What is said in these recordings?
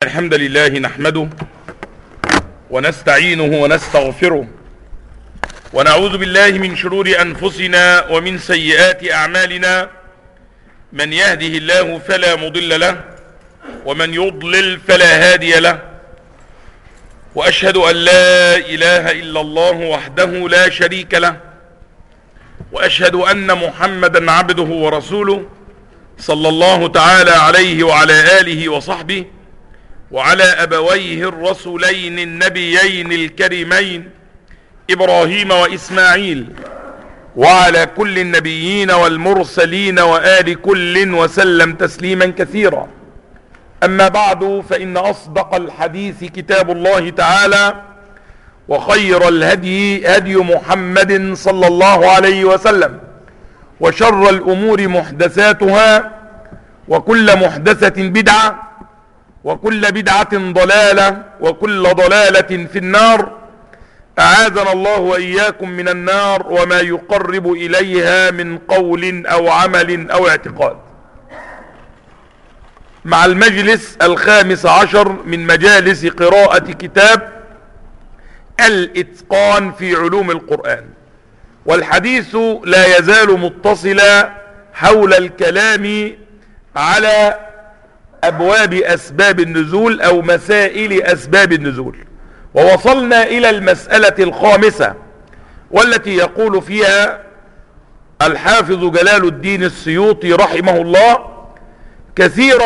إن الحمد لله نحمده ونستعينه ونستغفره ونعوذ بالله من شرور أنفسنا ومن سيئات أعمالنا. من يهده الله فلا مضل له ومن يضلل فلا هادي له، وأشهد أن لا إله إلا الله وحده لا شريك له، وأشهد أن محمدا عبده ورسوله صلى الله تعالى عليه وعلى آله وصحبه وعلى أبويه الرسولين النبيين الكريمين إبراهيم وإسماعيل، وعلى كل النبيين والمرسلين وآل كل وسلم تسليما كثيرا. أما بعد، فإن أصدق الحديث كتاب الله تعالى، وخير الهدي هدي محمد صلى الله عليه وسلم، وشر الأمور محدثاتها، وكل محدثة بدعة، وكل بدعة ضلالة، وكل ضلالة في النار. أعاذنا الله وإياكم من النار وما يقرب إليها من قول أو عمل أو اعتقاد. مع المجلس 15 من مجالس قراءة كتاب الإتقان في علوم القرآن، والحديث لا يزال متصلا حول الكلام على أبواب أسباب النزول أو مسائل أسباب النزول، ووصلنا إلى المسألة الخامسة، والتي يقول فيها الحافظ جلال الدين السيوطي رحمه الله: كثيرا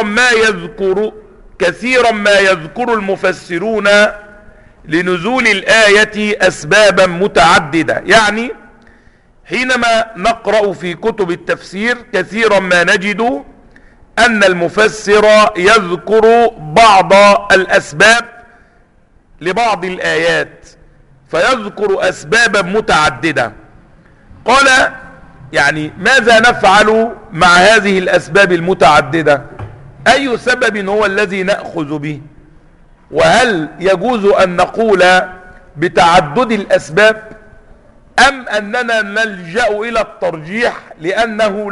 ما يذكر المفسرون لنزول الآية أسبابا متعددة. يعني حينما نقرأ في كتب التفسير كثيرا ما نجد أن المفسر يذكر بعض الأسباب لبعض الآيات، فيذكر أسبابا متعددة. قال: يعني ماذا نفعل مع هذه الأسباب المتعددة؟ أي سبب هو الذي نأخذ به؟ وهل يجوز أن نقول بتعدد الأسباب، أم أننا نلجأ إلى الترجيح لأنه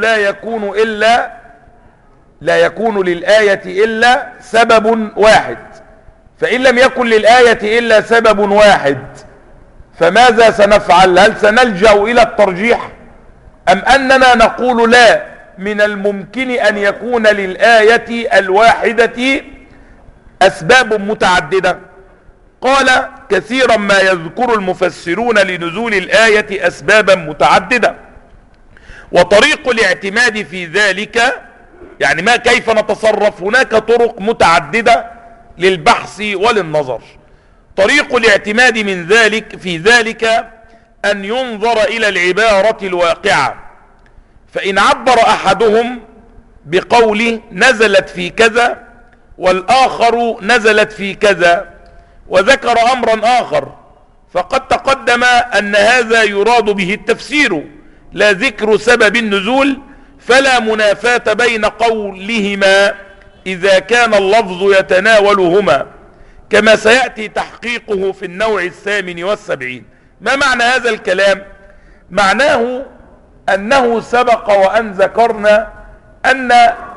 لا يكون للآية إلا سبب واحد؟ فإن لم يكن للآية إلا سبب واحد فماذا سنفعل؟ هل سنلجأ إلى الترجيح، أم أننا نقول لا، من الممكن أن يكون للآية الواحدة أسباب متعددة؟ قال: كثيرا ما يذكر المفسرون لنزول الآية أسبابا متعددة، وطريق الاعتماد في ذلك، يعني كيف نتصرف؟ هناك طرق متعددة للبحث وللنظر. طريق الاعتماد في ذلك أن ينظر إلى العبارة الواقعة، فإن عبر أحدهم بقوله نزلت في كذا، والآخر نزلت في كذا، وذكر أمرا آخر، فقد تقدم أن هذا يراد به التفسير لا ذكر سبب النزول، فلا منافاة بين قولهما إذا كان اللفظ يتناولهما، كما سيأتي تحقيقه في النوع 78. ما معنى هذا الكلام؟ معناه أنه سبق وأن ذكرنا أن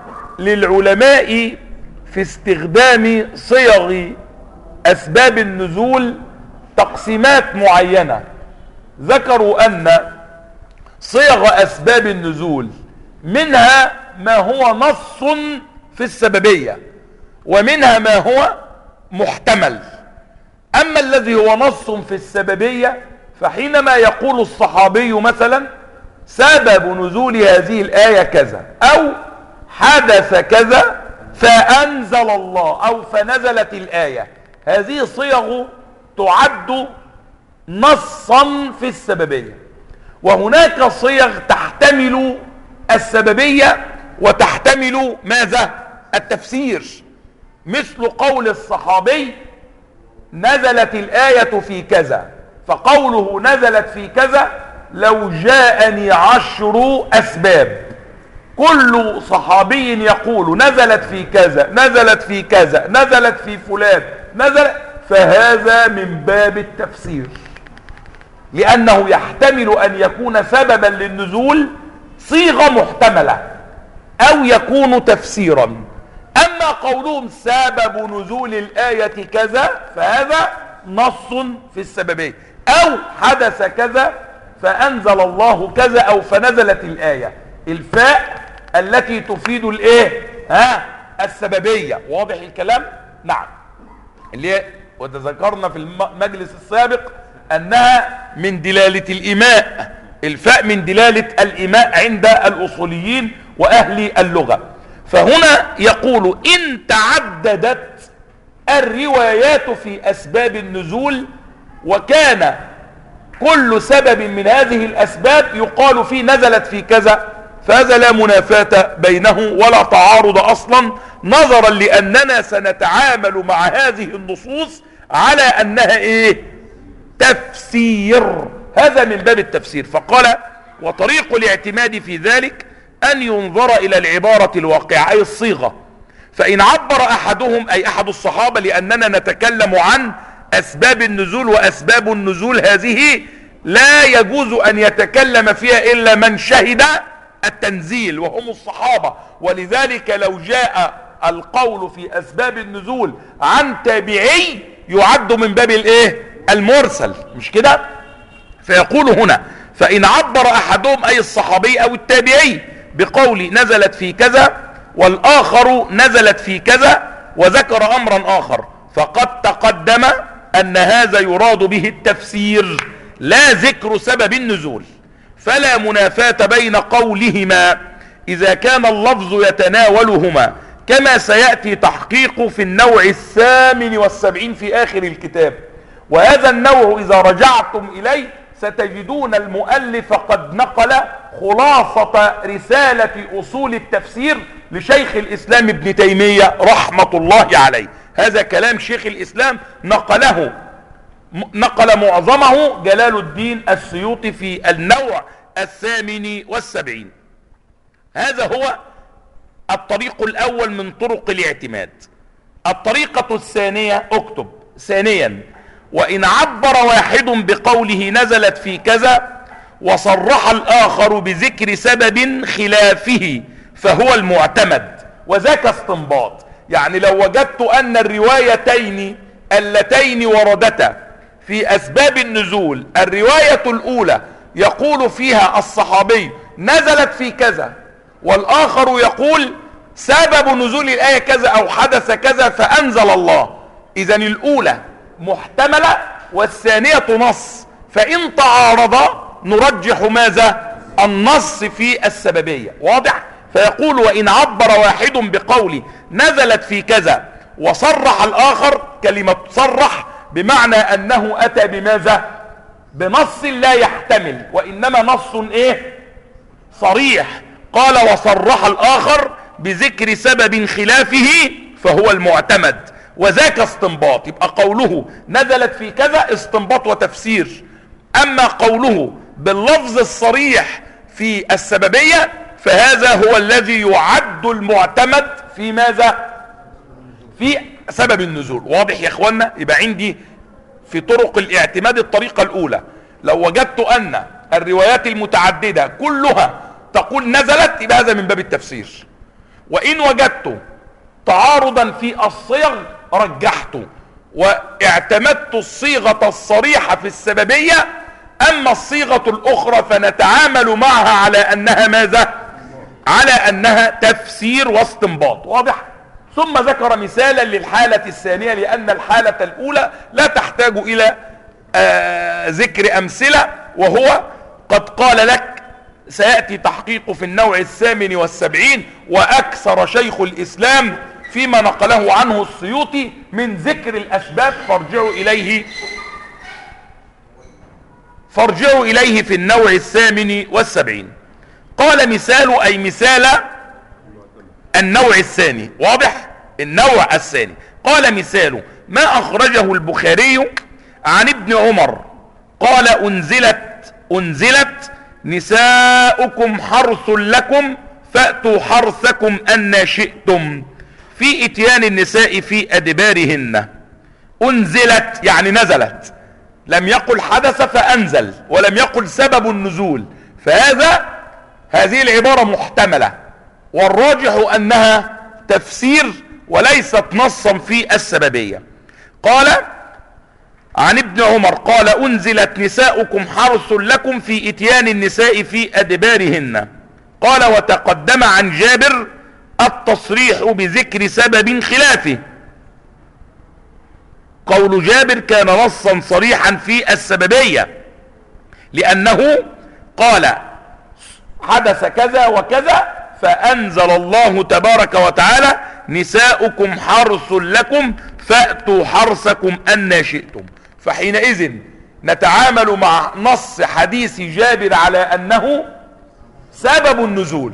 للعلماء في استخدام صيغ أسباب النزول تقسيمات معينة. ذكروا أن صيغ أسباب النزول منها ما هو نص في السببية، ومنها ما هو محتمل. أما الذي هو نص في السببية، فحينما يقول الصحابي مثلا سبب نزول هذه الآية كذا، أو حدث كذا فأنزل الله، أو فنزلت الآية، هذه صيغ تعد نصا في السببية. وهناك صيغ تحتمل السببية وتحتمل ماذا؟ التفسير، مثل قول الصحابي نزلت الآية في كذا، فقوله نزلت في كذا لو جاءني 10 أسباب، كل صحابي يقول نزلت في كذا، نزلت في كذا، نزلت في فلان، فهذا من باب التفسير، لأنه يحتمل أن يكون سببا للنزول صيغة محتملة، أو يكون تفسيرا. اما قولهم سبب نزول الآية كذا فهذا نص في السببية، او حدث كذا فانزل الله كذا او فنزلت الآية. الفاء التي تفيد الايه السببية. واضح الكلام؟ نعم. اللي هي وتذكرنا في المجلس السابق انها من دلالة الإيماء. الفاء من دلالة الإيماء عند الأصوليين وأهل اللغة. فهنا يقول إن تعددت الروايات في أسباب النزول وكان كل سبب من هذه الأسباب يقال فيه نزلت في كذا، فهذا لا منافاة بينه ولا تعارض أصلا، نظرا لأننا سنتعامل مع هذه النصوص على أنها تفسير. هذا من باب التفسير. فقال وطريق الاعتماد في ذلك أن ينظر إلى العبارة الواقعة أي الصيغة، فإن عبر أحدهم أي أحد الصحابة، لأننا نتكلم عن أسباب النزول، وأسباب النزول هذه لا يجوز أن يتكلم فيها إلا من شهد التنزيل وهم الصحابة. ولذلك لو جاء القول في أسباب النزول عن تابعي يعد من باب المرسل، مش كده؟ فيقول هنا فإن عبر أحدهم أي الصحابي أو التابعي بقول نزلت في كذا والآخر نزلت في كذا وذكر أمرا آخر، فقد تقدم أن هذا يراد به التفسير لا ذكر سبب النزول، فلا منافاة بين قولهما إذا كان اللفظ يتناولهما، كما سيأتي تحقيق في النوع 78 في آخر الكتاب. وهذا النوع إذا رجعتم إليه ستجدون المؤلف قد نقل خلاصة رسالة أصول التفسير لشيخ الإسلام ابن تيمية رحمة الله عليه. هذا كلام شيخ الإسلام نقل معظمه جلال الدين السيوطي في النوع 78. هذا هو الطريق الأول من طرق الاعتماد. الطريقة الثانية اكتب ثانيا وإن عبر واحد بقوله نزلت في كذا وصرح الآخر بذكر سبب خلافه فهو المعتمد، وذاك استنباط. يعني لو وجدت أن الروايتين اللتين وردتا في أسباب النزول، الرواية الأولى يقول فيها الصحابي نزلت في كذا، والآخر يقول سبب نزول الآية كذا أو حدث كذا فأنزل الله، إذن الأولى محتملة والثانية نص، فإن تعارض نرجح ماذا؟ النص في السببية. واضح؟ فيقول وإن عبر واحد بقول نزلت في كذا وصرح الآخر، كلمة صرح بمعنى أنه أتى بماذا؟ بنص لا يحتمل، وإنما نص صريح. قال وصرح الآخر بذكر سبب خلافه فهو المعتمد، وذاك استنباط. يبقى قوله نزلت في كذا استنباط وتفسير، أما قوله باللفظ الصريح في السببية فهذا هو الذي يعد المعتمد في ماذا؟ في سبب النزول. واضح يا اخوانا؟ يبقى عندي في طرق الاعتماد الطريقة الأولى لو وجدت أن الروايات المتعددة كلها تقول نزلت يبقى هذا من باب التفسير، وإن وجدت تعارضا في الصيغ رجحت واعتمدت الصيغة الصريحة في السببية، أما الصيغة الأخرى فنتعامل معها على أنها ماذا؟ على أنها تفسير واستنباط. واضح؟ ثم ذكر مثالا للحالة الثانية، لأن الحالة الأولى لا تحتاج إلى ذكر أمثلة، وهو قد قال لك سيأتي تحقيق في النوع 78 وأكثر شيخ الإسلام فيما نقله عنه السيوطي من ذكر الأسباب، فارجعوا إليه في النوع 78. قال مثال أي مثال النوع الثاني. واضح؟ النوع الثاني قال مثال ما أخرجه البخاري عن ابن عمر قال أنزلت نساؤكم حرث لكم فأتوا حرثكم أن شئتم في إتيان النساء في أدبارهن. أنزلت يعني نزلت، لم يقل حدث فأنزل، ولم يقل سبب النزول، هذه العبارة محتملة، والراجح أنها تفسير وليست نصا في السببية. قال عن ابن عمر قال انزلت نساؤكم حرث لكم في اتيان النساء في ادبارهن. قال وتقدم عن جابر التصريح بذكر سبب خلافه. قول جابر كان نصا صريحا في السببية، لأنه قال حدث كذا وكذا فأنزل الله تبارك وتعالى نساؤكم حرث لكم فأتوا حرثكم أن شئتم. فحينئذ نتعامل مع نص حديث جابر على أنه سبب النزول،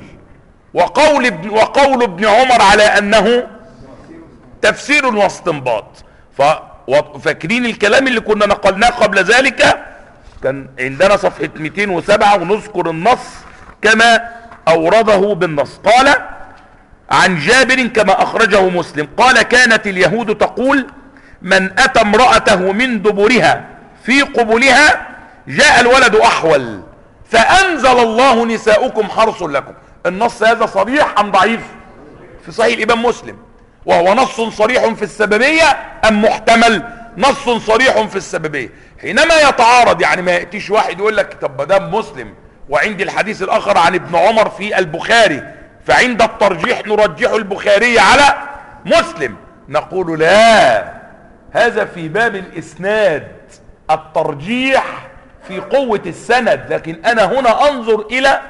وقول ابن عمر على أنه تفسير واستنباط. فاكرين الكلام اللي كنا نقلناه قبل ذلك؟ كان عندنا صفحة 207 ونذكر النص كما أورده بالنص. قال عن جابر كما أخرجه مسلم قال كانت اليهود تقول من أتى امرأته من دبرها في قبلها جاء الولد أحول فأنزل الله نساؤكم حرث لكم. النص هذا صريح أم ضعيف؟ في صحيح الإمام مسلم. وهو نص صريح في السببية أم محتمل؟ نص صريح في السببية. حينما يتعارض، يعني ما يأتيش واحد يقول لك طب ما دام مسلم وعندي الحديث الآخر عن ابن عمر في البخاري فعند الترجيح نرجح البخاري على مسلم، نقول لا، هذا في باب الإسناد، الترجيح في قوة السند، لكن أنا هنا أنظر إلى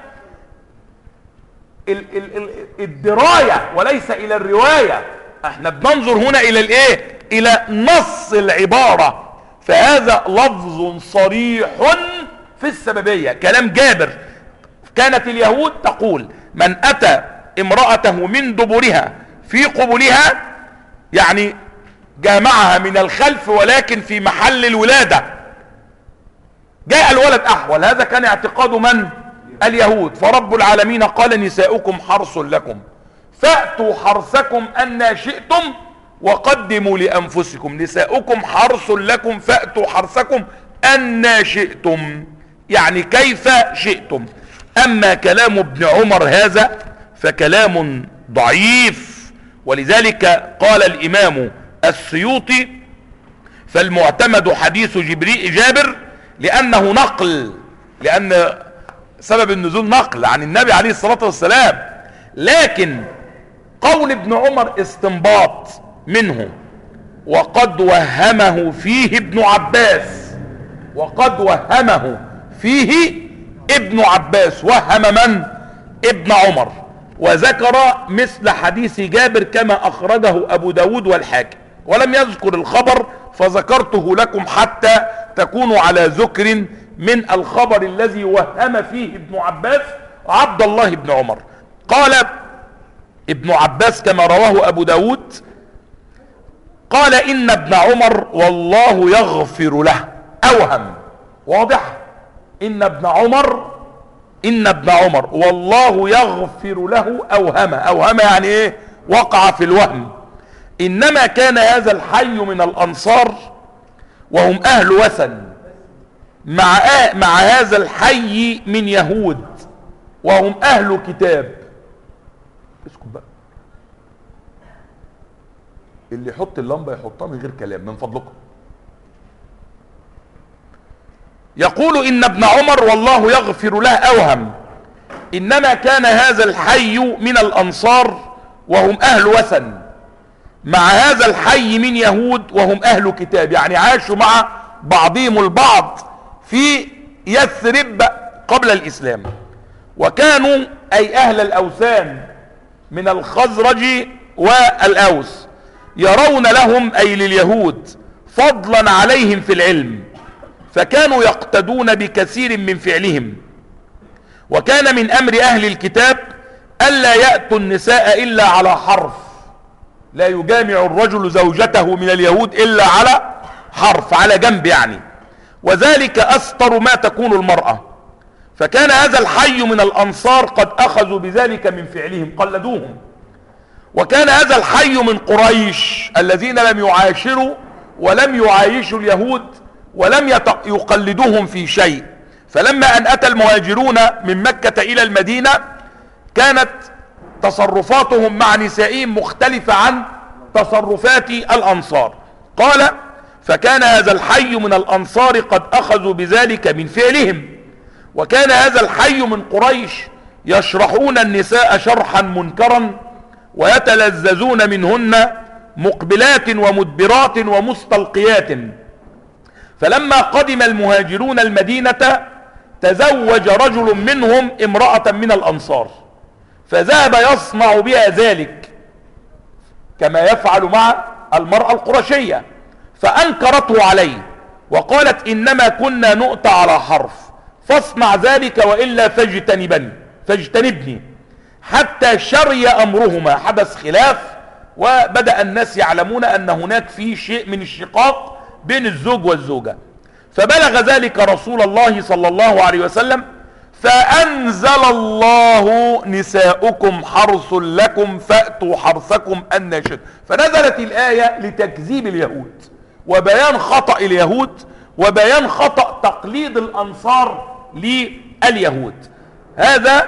الدراية وليس إلى الرواية. احنا بننظر هنا إلى الإيه؟ إلى نص العبارة. فهذا لفظ صريح في السببية. كلام جابر كانت اليهود تقول من أتى امرأته من دبرها في قبلها، يعني جامعها من الخلف ولكن في محل الولادة، جاء الولد أحول. هذا كان اعتقاد من؟ اليهود. فرب العالمين قال نساؤكم حرث لكم فأتوا حرثكم أن شئتم وقدموا لأنفسكم. نساؤكم حرث لكم فأتوا حرثكم أن شئتم، يعني كيف شئتم. أما كلام ابن عمر هذا فكلام ضعيف، ولذلك قال الإمام السيوطي فالمعتمد حديث جابر لأنه نقل، لأن سبب النزول نقل عن النبي عليه الصلاة والسلام، لكن قول ابن عمر استنباط منه. وقد وهمه فيه ابن عباس، وقد وهمه فيه ابن عباس. وهم من؟ ابن عمر. وذكر مثل حديث جابر كما أخرجه أبو داود والحاكم، ولم يذكر الخبر فذكرته لكم حتى تكونوا على ذكر من الخبر الذي وهم فيه ابن عباس عبد الله بن عمر. قال ابن عباس كما رواه أبو داود قال إن ابن عمر والله يغفر له. أوهم، واضح؟ إن ابن عمر والله يغفر له. أوهم يعني إيه؟ وقع في الوهم. إنما كان هذا الحي من الأنصار وهم أهل وثن مع هذا الحي من يهود وهم أهل كتاب. اسكت بقى، اللي يحط اللمبة يحطها من غير كلام من فضلكم. يقول إن ابن عمر والله يغفر له أوهم إنما كان هذا الحي من الأنصار وهم أهل وثن مع هذا الحي من يهود وهم أهل كتاب، يعني عاشوا مع بعضهم البعض في يثرب قبل الإسلام. وكانوا أي أهل الأوثان من الخزرج والأوس يرون لهم أي لليهود فضلا عليهم في العلم، فكانوا يقتدون بكثير من فعلهم. وكان من أمر أهل الكتاب ألا يأتوا النساء إلا على حرف، لا يجامع الرجل زوجته من اليهود إلا على حرف، على جنب يعني، وذلك أستر ما تكون المرأة. فكان هذا الحي من الأنصار قد أخذوا بذلك من فعلهم، قلدوهم. وكان هذا الحي من قريش الذين لم يعاشروا ولم يعايشوا اليهود ولم يقلدوهم في شيء. فلما أن أتى المهاجرون من مكة إلى المدينة كانت تصرفاتهم مع نسائهم مختلفة عن تصرفات الأنصار. قال: فكان هذا الحي من الأنصار قد أخذوا بذلك من فعلهم، وكان هذا الحي من قريش يشرحون النساء شرحا منكرا ويتلذذون منهن مقبلات ومدبرات ومستلقيات. فلما قدم المهاجرون المدينة تزوج رجل منهم امرأة من الأنصار، فذهب يصنع بها ذلك كما يفعل مع المرأة القرشية، فأنكرته عليه وقالت: إنما كنا نؤتى على حرف، فاصنع ذلك وإلا فاجتنبني. حتى شري أمرهما، حدث خلاف، وبدأ الناس يعلمون أن هناك في شيء من الشقاق بين الزوج والزوجة، فبلغ ذلك رسول الله صلى الله عليه وسلم، فأنزل الله: نساؤكم حرث لكم فأتوا حرثكم أن شئتم. فنزلت الآية لتكذيب اليهود وبيان خطأ اليهود وبيان خطأ تقليد الأنصار لليهود. هذا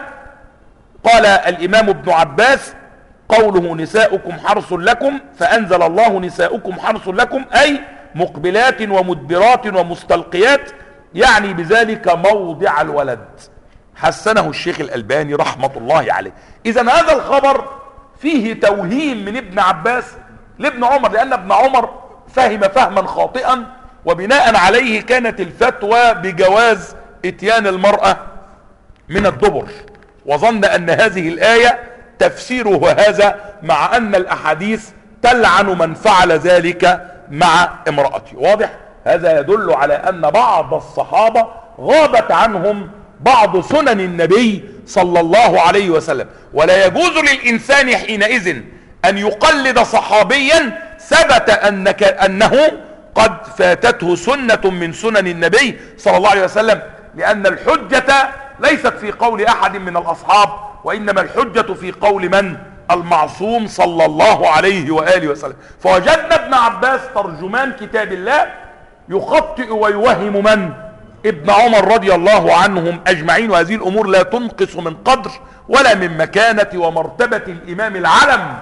قال الإمام ابن عباس: قوله نساؤكم حرث لكم، فأنزل الله نساؤكم حرث لكم، أي مقبلات ومدبرات ومستلقيات، يعني بذلك موضع الولد. حسنه الشيخ الألباني رحمة الله عليه. إذن هذا الخبر فيه توهيم من ابن عباس لابن عمر، لأن ابن عمر فهم فهما خاطئا، وبناء عليه كانت الفتوى بجواز اتيان المرأة من الدبر، وظن أن هذه الآية تفسيره هذا، مع أن الأحاديث تلعن من فعل ذلك مع امرأته. واضح؟ هذا يدل على أن بعض الصحابة غابت عنهم بعض سنن النبي صلى الله عليه وسلم، ولا يجوز للإنسان حينئذ أن يقلد صحابيا ثبت أنه قد فاتته سنة من سنن النبي صلى الله عليه وسلم، لأن الحجة ليست في قول أحد من الأصحاب، وإنما الحجة في قول من؟ المعصوم صلى الله عليه وآله وسلم. فوجدنا ابن عباس ترجمان كتاب الله يخطئ ويوهم من؟ ابن عمر رضي الله عنهم أجمعين. وهذه الأمور لا تنقص من قدر ولا من مكانة ومرتبة الإمام العلم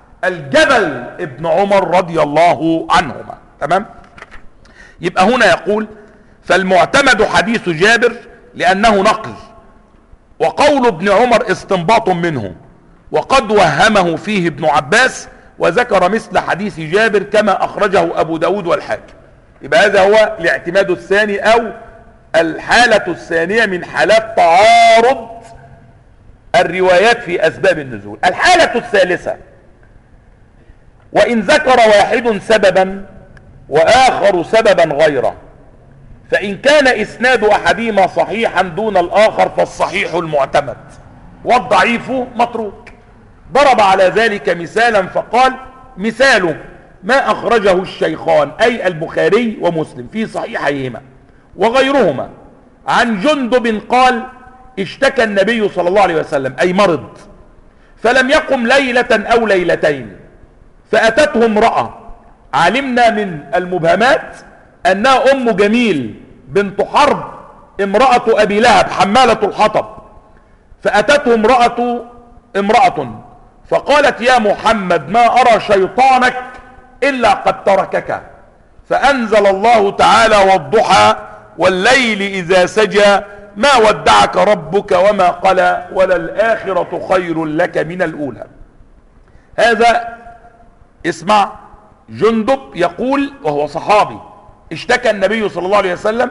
الجبل ابن عمر رضي الله عنهما. تمام؟ يبقى هنا يقول: فالمعتمد حديث جابر لأنه نقل، وقول ابن عمر استنباط منه، وقد وهمه فيه ابن عباس، وذكر مثل حديث جابر كما أخرجه أبو داود والحاكم. يبقى هذا هو الاعتماد الثاني، أو الحالة الثانية من حالات تعارض الروايات في أسباب النزول. الحالة الثالثة: وإن ذكر واحد سببا وآخر سببا غيره، فإن كان إسناد أحدهما صحيحا دون الآخر فالصحيح المعتمد والضعيف متروك. ضرب على ذلك مثالا فقال: مثاله ما أخرجه الشيخان، أي البخاري ومسلم، في صحيحيهما وغيرهما، عن جندب قال: اشتكى النبي صلى الله عليه وسلم، أي مرض، فلم يقم ليلة أو ليلتين، فأتته امرأة علمنا من المبهمات أنها أم جميل بنت حرب امرأة أبي لهب حمالة الحطب، فأتته امرأة فقالت: يا محمد ما أرى شيطانك إلا قد تركك، فأنزل الله تعالى: والضحى والليل إذا سجى ما ودعك ربك وما قلى وللآخرة خير لك من الأولى. هذا اسمع، جندب يقول وهو صحابي: اشتكى النبي صلى الله عليه وسلم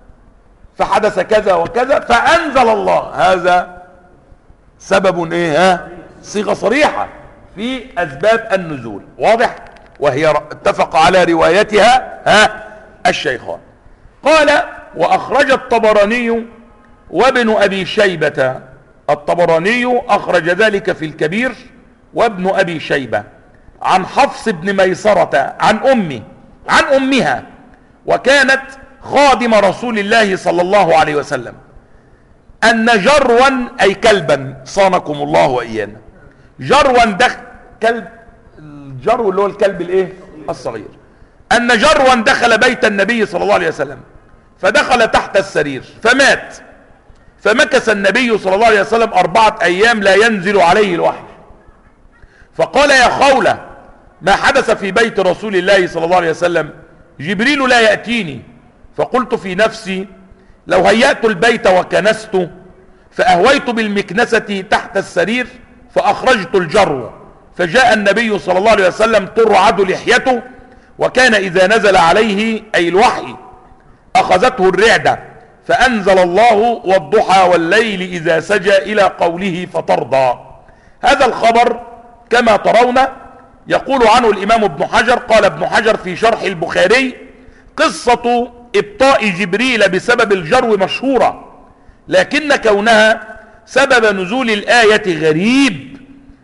فحدث كذا وكذا فأنزل الله. هذا سبب ايه؟ صيغة صريحة في أسباب النزول. واضح؟ وهي اتفق على روايتها الشيخان. قال: وأخرج الطبراني وابن أبي شيبة. الطبراني أخرج ذلك في الكبير، وابن أبي شيبة، عن حفص بن ميسرة عن أمها، وكانت خادم رسول الله صلى الله عليه وسلم، أن جروا، أي كلبا، صانكم الله وإيانا، جروا كلب، الجرو اللي هو الكلب الايه؟ الصغير. أن جروا دخل بيت النبي صلى الله عليه وسلم، فدخل تحت السرير فمات، فمكث النبي صلى الله عليه وسلم 4 أيام لا ينزل عليه الوحي، فقال: يا خولة ما حدث في بيت رسول الله صلى الله عليه وسلم. جبريل لا يأتيني، فقلت في نفسي لو هيأت البيت وكنست فأهويت بالمكنسة تحت السرير فأخرجت الجرو، فجاء النبي صلى الله عليه وسلم ترعد لحيته، وكان إذا نزل عليه أي الوحي أخذته الرعدة، فأنزل الله والضحى والليل إذا سجى إلى قوله فترضى. هذا الخبر كما ترون يقول عنه الإمام ابن حجر، قال ابن حجر في شرح البخاري: قصة إبطاء جبريل بسبب الجرو مشهورة، لكن كونها سبب نزول الآية غريب.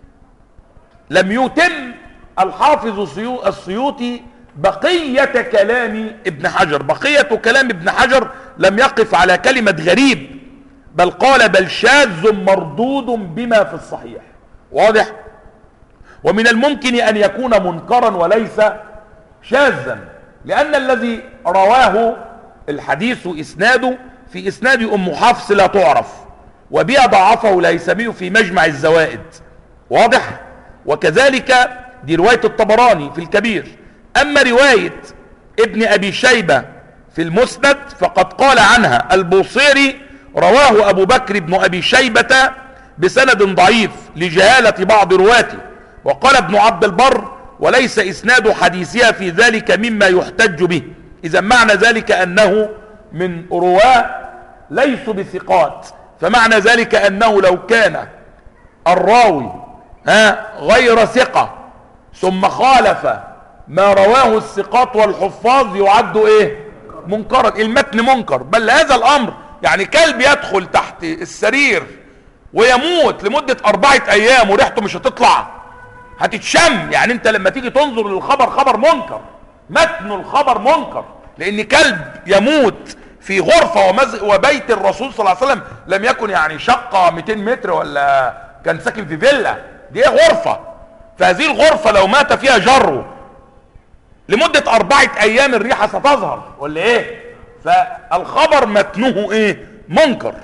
لم يتم الحافظ السيوطي بقية كلام ابن حجر، بقية كلام ابن حجر لم يقف على كلمة غريب، بل قال بل شاذ مردود بما في الصحيح. واضح؟ ومن الممكن أن يكون منكرا وليس شاذا، لأن الذي رواه الحديث إسناده في إسناد أم حفص لا تعرف، وبها ضعفه الهيثمي في مجمع الزوائد. واضح؟ وكذلك دي رواية الطبراني في الكبير. أما رواية ابن أبي شيبة في المسند فقد قال عنها البوصيري: رواه أبو بكر بن أبي شيبة بسند ضعيف لجهالة بعض رواته. وقال ابن عبد البر: وليس إسناد حديثها في ذلك مما يحتج به. إذا معنى ذلك أنه من رواه ليسوا بثقات، فمعنى ذلك أنه لو كان الراوي غير ثقة ثم خالف ما رواه الثقات والحفاظ يعد منكرا. المتن منكر. بل هذا الأمر يعني كلب يدخل تحت السرير ويموت لمدة 4 أيام وريحته مش هتطلع، هتتشم. يعني انت لما تيجي تنظر للخبر خبر منكر، متن الخبر منكر، لان كلب يموت في غرفة وبيت الرسول صلى الله عليه وسلم لم يكن يعني شقة 200 متر ولا كان ساكن في فيلا، دي غرفة. فهذه الغرفة لو مات فيها جره لمدة 4 أيام الريحة ستظهر ولا ايه؟ فالخبر متنه منكر.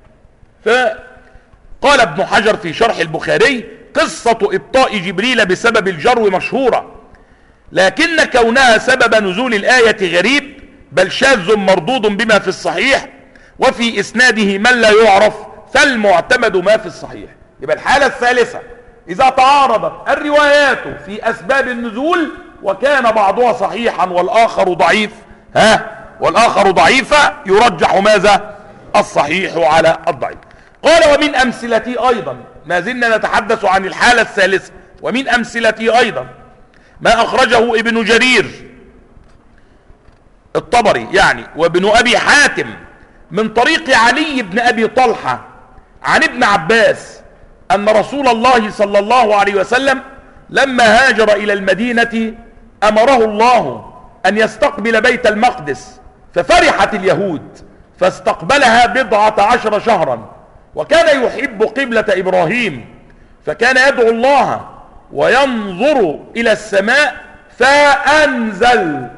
فقال ابن حجر في شرح البخاري: قصة إبطاء جبريل بسبب الجرو مشهورة، لكن كونها سبب نزول الآية غريب، بل شاذ مردود بما في الصحيح، وفي إسناده من لا يعرف، فالمعتمد ما في الصحيح. يبقى الحالة الثالثة إذا تعارضت الروايات في أسباب النزول وكان بعضها صحيحا والآخر ضعيف والآخر ضعيفة، يرجح ماذا؟ الصحيح على الضعيف. قال: ومن أمثلتي أيضا، ما زلنا نتحدث عن الحالة الثالثة، ومن أمثلتي أيضا ما أخرجه ابن جرير الطبري يعني وابن أبي حاتم من طريق علي بن أبي طلحة عن ابن عباس أن رسول الله صلى الله عليه وسلم لما هاجر إلى المدينة أمره الله أن يستقبل بيت المقدس، ففرحت اليهود فاستقبلها 14 شهرا، وكان يحب قبلة إبراهيم، فكان يدعو الله وينظر إلى السماء فأنزل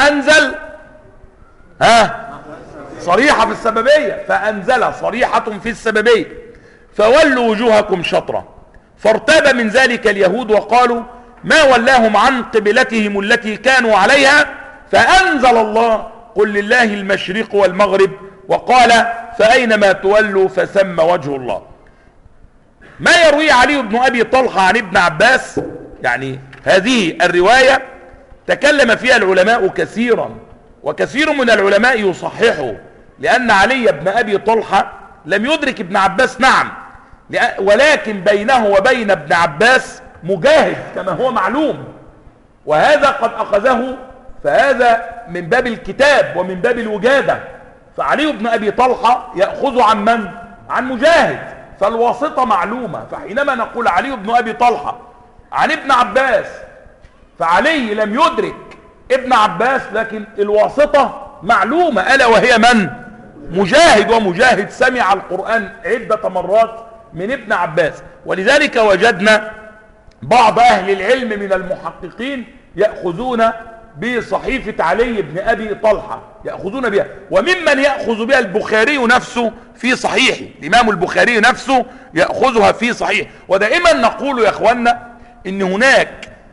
صريحة في السببية، فأنزل صريحة في السببية، فولوا وجوهكم شطرة. فارتاب من ذلك اليهود وقالوا: ما ولاهم عن قبلتهم التي كانوا عليها؟ فأنزل الله: قل لله المشرق والمغرب، وقال: فأينما تولوا فثم وجه الله. ما يروي علي بن أبي طلحة عن ابن عباس، يعني هذه الرواية تكلم فيها العلماء كثيرا، وكثير من العلماء يصححه، لأن علي بن أبي طلحة لم يدرك ابن عباس، نعم، ولكن بينه وبين ابن عباس مجاهد كما هو معلوم، وهذا قد أخذه، فهذا من باب الكتاب ومن باب الوجادة. فعلي بن أبي طلحة يأخذ عن من؟ عن مجاهد، فالواسطة معلومة. فحينما نقول علي بن أبي طلحة عن ابن عباس، فعلي لم يدرك ابن عباس، لكن الواسطة معلومة، ألا وهي من؟ مجاهد. ومجاهد سمع القرآن عدة مرات من ابن عباس. ولذلك وجدنا بعض أهل العلم من المحققين يأخذون بصحيفة علي بن أبي طلحة، يأخذون بها، وممن يأخذ بها البخاري نفسه في صحيحه، الإمام البخاري نفسه يأخذها في صحيح. ودائما نقول يا أخوانا إن هناك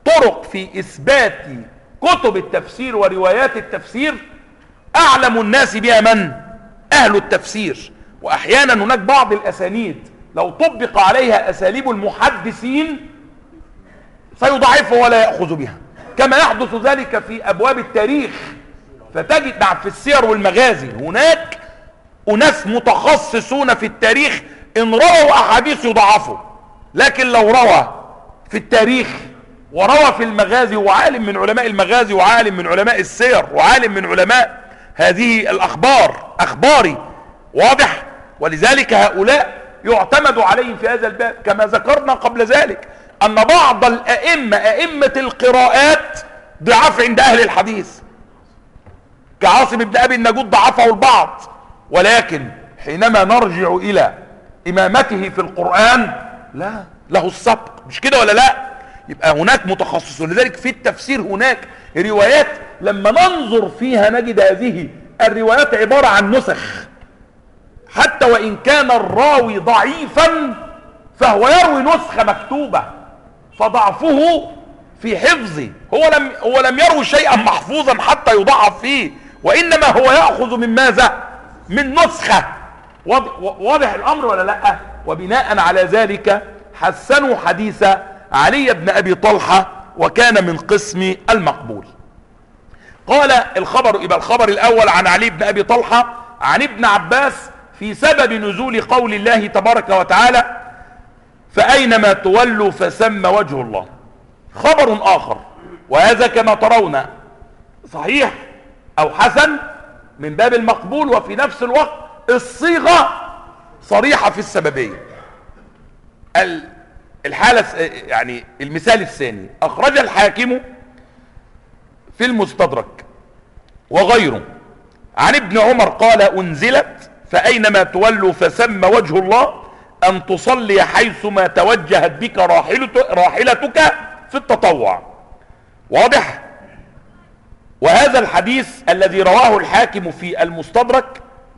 طرق في إثبات كتب التفسير وروايات التفسير أعلم الناس بها من؟ أهل التفسير. وأحيانا هناك بعض الأسانيد لو طبق عليها أساليب المحدثين سيضعفها ولا يأخذ بها، كما يحدث ذلك في أبواب التاريخ. فتجد في السير والمغازي هناك أناس متخصصون في التاريخ إن رووا أحاديث يضعفوا، لكن لو روى في التاريخ وروى في المغازي، وعالم من علماء المغازي وعالم من علماء السير وعالم من علماء هذه الأخبار أخباري، واضح؟ ولذلك هؤلاء يعتمد عليهم في هذا الباب. كما ذكرنا قبل ذلك أن بعض الأئمة أئمة القراءات ضعاف عند أهل الحديث، كعاصم بن أبي النجود ضعفه البعض، ولكن حينما نرجع إلى إمامته في القرآن لا، له السبق، مش كده ولا لا؟ يبقى هناك متخصص. لذلك في التفسير هناك روايات لما ننظر فيها نجد هذه الروايات عبارة عن نسخ، حتى وإن كان الراوي ضعيفا فهو يروي نسخة مكتوبة، فضعفه في حفظه. هو لم يروي شيئا محفوظا حتى يضعف فيه، وإنما هو يأخذ من ماذا؟ من نسخة. واضح الأمر ولا لا؟ وبناء على ذلك حسنوا حديث علي بن أبي طلحة وكان من قسم المقبول. قال الخبر، يبقى الخبر الأول عن علي بن أبي طلحة عن ابن عباس في سبب نزول قول الله تبارك وتعالى فأينما تولوا فثم وجه الله. خبر آخر، وهذا كما ترون صحيح أو حسن من باب المقبول، وفي نفس الوقت الصيغة صريحة في السببية. الحالة يعني المثال الثاني، أخرج الحاكم في المستدرك وغيره عن ابن عمر قال أنزلت فأينما تولوا فثم وجه الله أن تصلي حيثما توجهت بك راحلتك في التطوع. واضح؟ وهذا الحديث الذي رواه الحاكم في المستدرك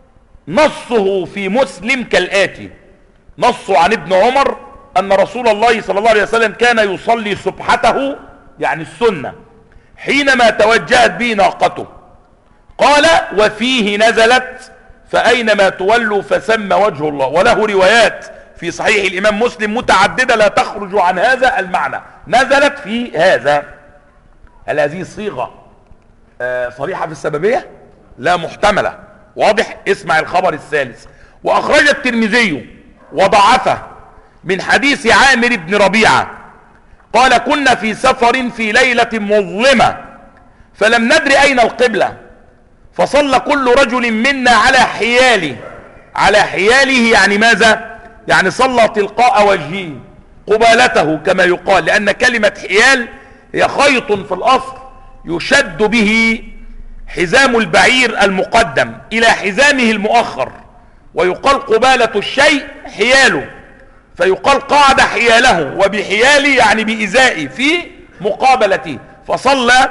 نصه في مسلم كالآتي: نص عن ابن عمر أن رسول الله صلى الله عليه وسلم كان يصلي سبحته يعني السنة حينما توجهت به ناقته، قال وفيه نزلت فأينما تولوا فثم وجه الله. وله روايات في صحيح الإمام مسلم متعددة لا تخرج عن هذا المعنى، نزلت في هذا. هل هذه الصيغة صريحة في السببية؟ لا، محتملة. واضح؟ اسمع الخبر الثالث. وأخرج الترمذي وضعفه من حديث عامر بن ربيعة قال كنا في سفر في ليلة مظلمة فلم ندر أين القبلة فصلى كل رجل منا على حياله. على حياله يعني ماذا؟ يعني صلى تلقاء وجهه قبالته كما يقال، لأن كلمة حيال هي خيط في الأصل يشد به حزام البعير المقدم إلى حزامه المؤخر، ويقال قبالة الشيء حياله، فيقال قعد حياله، وبحياله يعني بإزائه في مقابلته. فصلى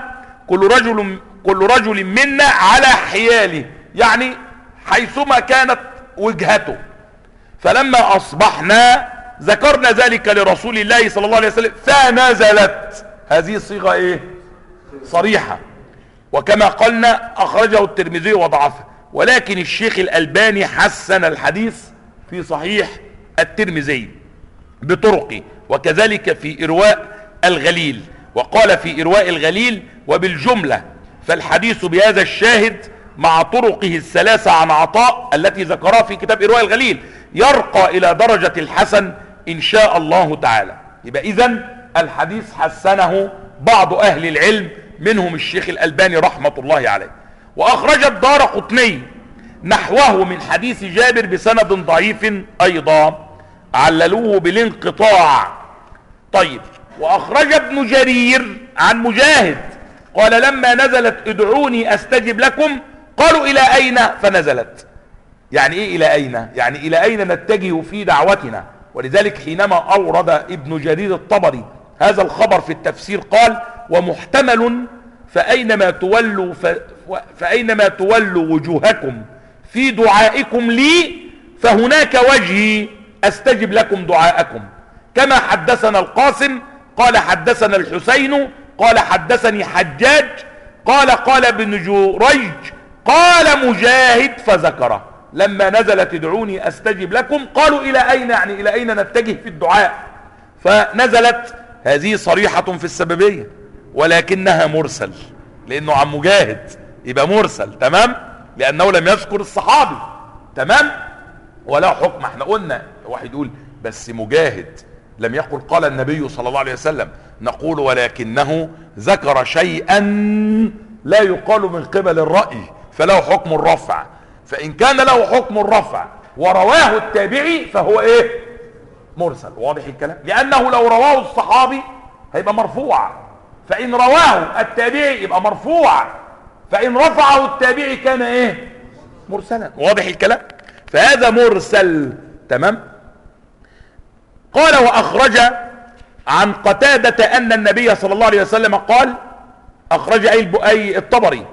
كل رجل منا على حياله يعني حيثما كانت وجهته. فلما أصبحنا ذكرنا ذلك لرسول الله صلى الله عليه وسلم فنزلت. هذه الصيغة ايه؟ صريحة. وكما قلنا أخرجه الترمذي وضعفه، ولكن الشيخ الألباني حسن الحديث في صحيح الترمذي بطرقه، وكذلك في إرواء الغليل، وقال في إرواء الغليل وبالجملة فالحديث بهذا الشاهد مع طرقه الثلاثة عن عطاء التي ذكرها في كتاب إرواء الغليل يرقى إلى درجة الحسن إن شاء الله تعالى. يبقى إذن الحديث حسنه بعض أهل العلم منهم الشيخ الألباني رحمة الله عليه. وأخرج الدارقطني نحوه من حديث جابر بسند ضعيف أيضا عللوه بالانقطاع. طيب، وأخرج ابن جرير عن مجاهد قال لما نزلت ادعوني أستجب لكم قالوا إلى أين فنزلت. يعني إيه إلى أين؟ يعني إلى أين نتجه في دعوتنا. ولذلك حينما أورد ابن جرير الطبري هذا الخبر في التفسير قال ومحتمل فأينما تولوا وجوهكم في دعائكم لي فهناك وجهي أستجب لكم دعاءكم، كما حدثنا القاسم قال حدثنا الحسين قال حدثني حجاج قال ابن جريج قال مجاهد فذكره. لما نزلت ادعوني استجب لكم قالوا الى اين، يعني الى اين نتجه في الدعاء؟ فنزلت هذه صريحة في السببية ولكنها مرسل، لانه عن مجاهد يبقى مرسل، تمام، لانه لم يذكر الصحابي، تمام، ولا حكم. احنا قلنا واحد يقول بس مجاهد لم يقل قال النبي صلى الله عليه وسلم، نقول ولكنه ذكر شيئا لا يقال من قبل الرأي فله حكم الرفع، فإن كان له حكم الرفع ورواه التابعي فهو ايه؟ مرسل. واضح الكلام؟ لأنه لو رواه الصحابي هيبقى مرفوع، فإن رواه التابعي يبقى مرفوع، فإن رفعه التابعي كان ايه؟ مرسلا. واضح الكلام؟ فهذا مرسل، تمام. قال وأخرج عن قتادة أن النبي صلى الله عليه وسلم قال، أخرج أي الطبري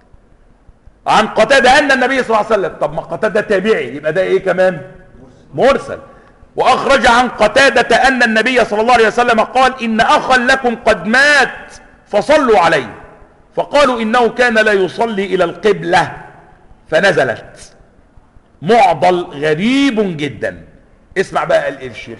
عن قتادة أن النبي صلى الله عليه وسلم، طب ما قتادة تابعي يبقى ده ايه كمان؟ مرسل. وأخرج عن قتادة أن النبي صلى الله عليه وسلم قال إن أخا لكم قد مات فصلوا عليه، فقالوا إنه كان لا يصلي إلى القبلة، فنزلت. معضل غريب جدا. اسمع بقى الشيخ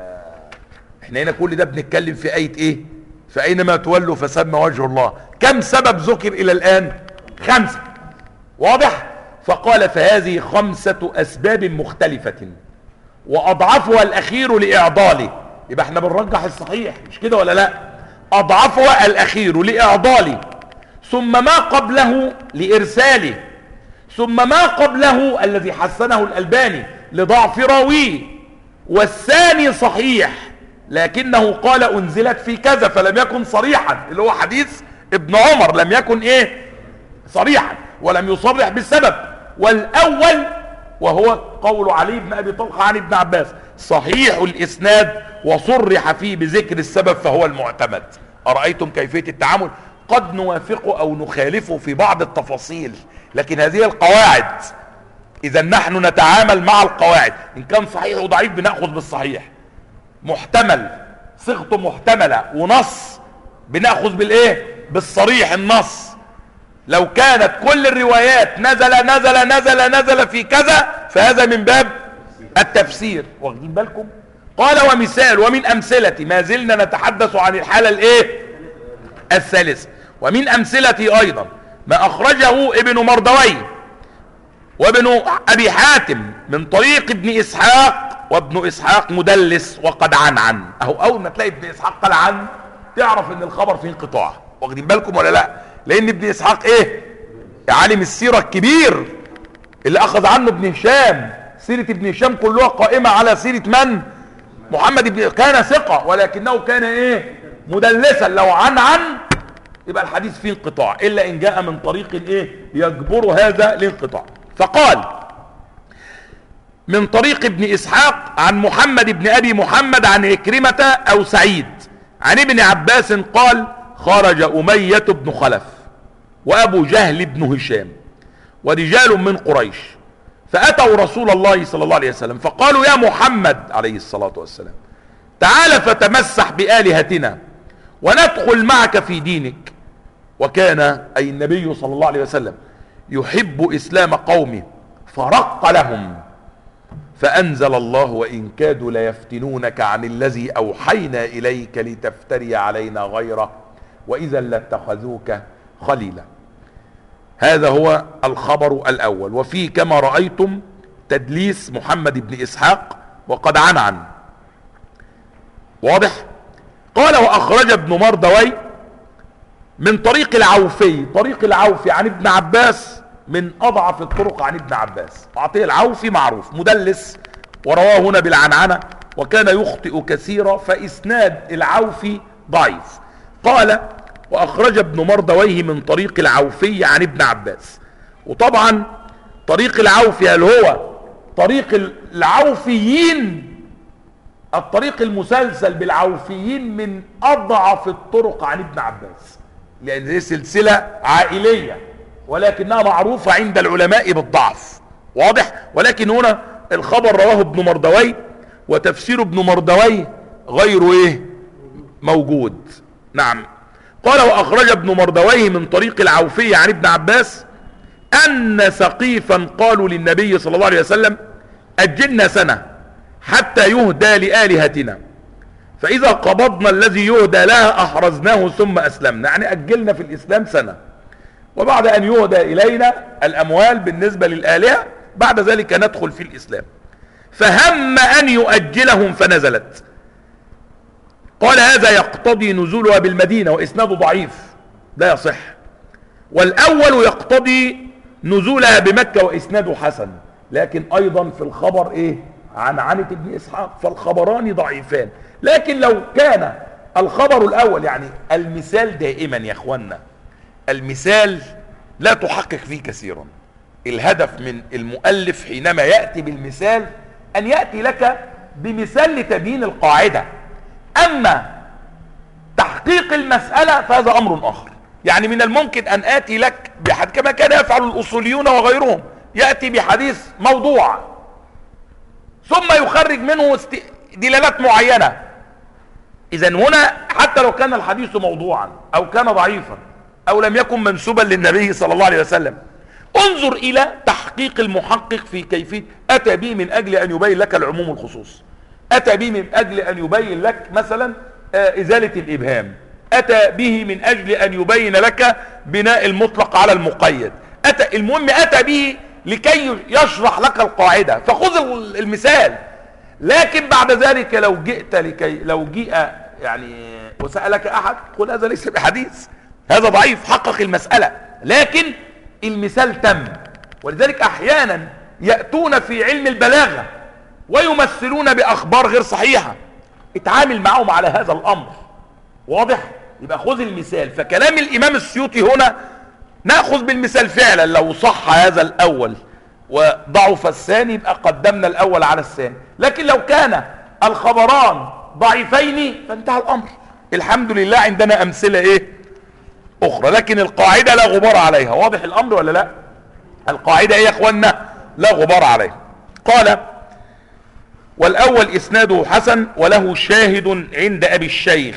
احنا هنا كل ده بنتكلم في آية ايه؟ فأينما تولوا فثم وجه الله. كم سبب ذكر إلى الآن؟ 5. واضح؟ فقال فهذه 5 أسباب مختلفة وأضعفها الأخير لإعضاله. يبقى احنا بنرجح الصحيح، مش كده ولا لا؟ أضعفها الأخير لإعضاله، ثم ما قبله لإرساله، ثم ما قبله الذي حسنه الألباني لضعف راويه، والثاني صحيح لكنه قال أنزلت في كذا فلم يكن صريحا، اللي هو حديث ابن عمر لم يكن ايه؟ صريحا ولم يصرح بالسبب. والأول وهو قول علي بن أبي طلحة عن ابن عباس صحيح الإسناد وصرح فيه بذكر السبب فهو المعتمد. أرأيتم كيفية التعامل؟ قد نوافقه أو نخالفه في بعض التفاصيل، لكن هذه القواعد، إذا نحن نتعامل مع القواعد، إن كان صحيح وضعيف بنأخذ بالصحيح، محتمل صيغته محتملة ونص بنأخذ بالإيه؟ بالصريح النص. لو كانت كل الروايات نزل في كذا فهذا من باب التفسير. واخدين بالكم؟ قال ومثال ومن أمثلة، ما زلنا نتحدث عن الحالة الايه؟ الثالثة. ومن أمثلة أيضا ما أخرجه ابن مردوي وابن أبي حاتم من طريق ابن إسحاق، وابن إسحاق مدلس وقد عن أول ما تلاقي ابن إسحاق قال عن تعرف ان الخبر فيه انقطاع. واخدين بالكم ولا لا؟ لان ابن إسحاق ايه؟ عالم السيرة الكبير اللي اخذ عنه ابن هشام، سيرة ابن هشام كلها قائمة على سيرة من؟ محمد بن، كان ثقة ولكنه كان ايه؟ مدلسا. لو عن يبقى الحديث فيه انقطاع، الا ان جاء من طريق ايه؟ يجبر هذا الانقطاع. فقال من طريق ابن إسحاق عن محمد بن أبي محمد عن عكرمة أو سعيد عن ابن عباس قال خرج أمية بن خلف وأبو جهل بن هشام ورجال من قريش فأتوا رسول الله صلى الله عليه وسلم فقالوا يا محمد عليه الصلاة والسلام تعال فتمسح بآلهتنا وندخل معك في دينك. وكان أي النبي صلى الله عليه وسلم يحب إسلام قومه فرق لهم، فأنزل الله وإن كادوا ليفتنونك عن الذي أوحينا إليك لتفتري علينا غيره وإذا لاتخذوك خليلا. هذا هو الخبر الأول، وفيه كما رأيتم تدليس محمد بن إسحاق وقد عن. واضح؟ قال وأخرج ابن مردوي من طريق العوفي، طريق العوفي عن ابن عباس من أضعف الطرق عن ابن عباس. أعطيه العوفي معروف مدلس ورواه هنا بالعنعنة وكان يخطئ كثيرا، فإسناد العوفي ضعيف. قال وأخرج ابن مردويه من طريق العوفي عن ابن عباس. وطبعا طريق العوفي هل هو طريق العوفيين؟ الطريق المسلسل بالعوفيين من أضعف الطرق عن ابن عباس، لأن هذه سلسلة عائلية ولكنها معروفة عند العلماء بالضعف. واضح؟ ولكن هنا الخبر رواه ابن مردوي، وتفسير ابن مردوي غير ايه؟ موجود. نعم. قال واخرج ابن مردويه من طريق العوفي عن ابن عباس ان سقيفا قالوا للنبي صلى الله عليه وسلم اجلنا سنة حتى يهدى لآلهتنا، فاذا قبضنا الذي يهدى لها احرزناه ثم اسلمنا. يعني اجلنا في الاسلام سنة، وبعد ان يهدى الينا الاموال بالنسبة للآلهة بعد ذلك ندخل في الاسلام. فهم ان يؤجلهم فنزلت. قال هذا يقتضي نزولها بالمدينة واسناده ضعيف لا يصح، والاول يقتضي نزولها بمكة واسناده حسن، لكن ايضا في الخبر ايه عن عنة ابن اسحاق، فالخبران ضعيفان. لكن لو كان الخبر الاول، يعني المثال دائما يا اخوانا، المثال لا تحقق فيه كثيرا. الهدف من المؤلف حينما يأتي بالمثال ان يأتي لك بمثال لتبيين القاعدة، اما تحقيق المسألة فهذا امر اخر. يعني من الممكن ان اتي لك بحد كما كان يفعل الاصوليون وغيرهم، يأتي بحديث موضوع ثم يخرج منه دلالات معينة. اذا هنا حتى لو كان الحديث موضوعا او كان ضعيفا او لم يكن منسوبا للنبي صلى الله عليه وسلم، انظر الى تحقيق المحقق في كيفية. اتى به من اجل ان يبين لك العموم والخصوص، اتى به من اجل ان يبين لك مثلا ازالة الابهام، اتى به من اجل ان يبين لك بناء المطلق على المقيد، المهم اتى به لكي يشرح لك القاعدة، فخذ المثال. لكن بعد ذلك لو جيء يعني وسألك احد قل هذا ليس بحديث، هذا ضعيف، حقق المسألة، لكن المثال تم. ولذلك احيانا يأتون في علم البلاغة ويمثلون باخبار غير صحيحة، اتعامل معهم على هذا الامر. واضح؟ يبقى خذ المثال. فكلام الامام السيوطي هنا نأخذ بالمثال فعلا، لو صح هذا الاول وضعف الثاني يبقى قدمنا الاول على الثاني، لكن لو كان الخبران ضعيفين فانتهى الامر. الحمد لله عندنا امثلة ايه اخرى، لكن القاعدة لا غبار عليها. واضح الامر ولا لا؟ القاعدة ايه يا اخوانا؟ لا غبار عليها. قال والاول اسناده حسن وله شاهد عند ابي الشيخ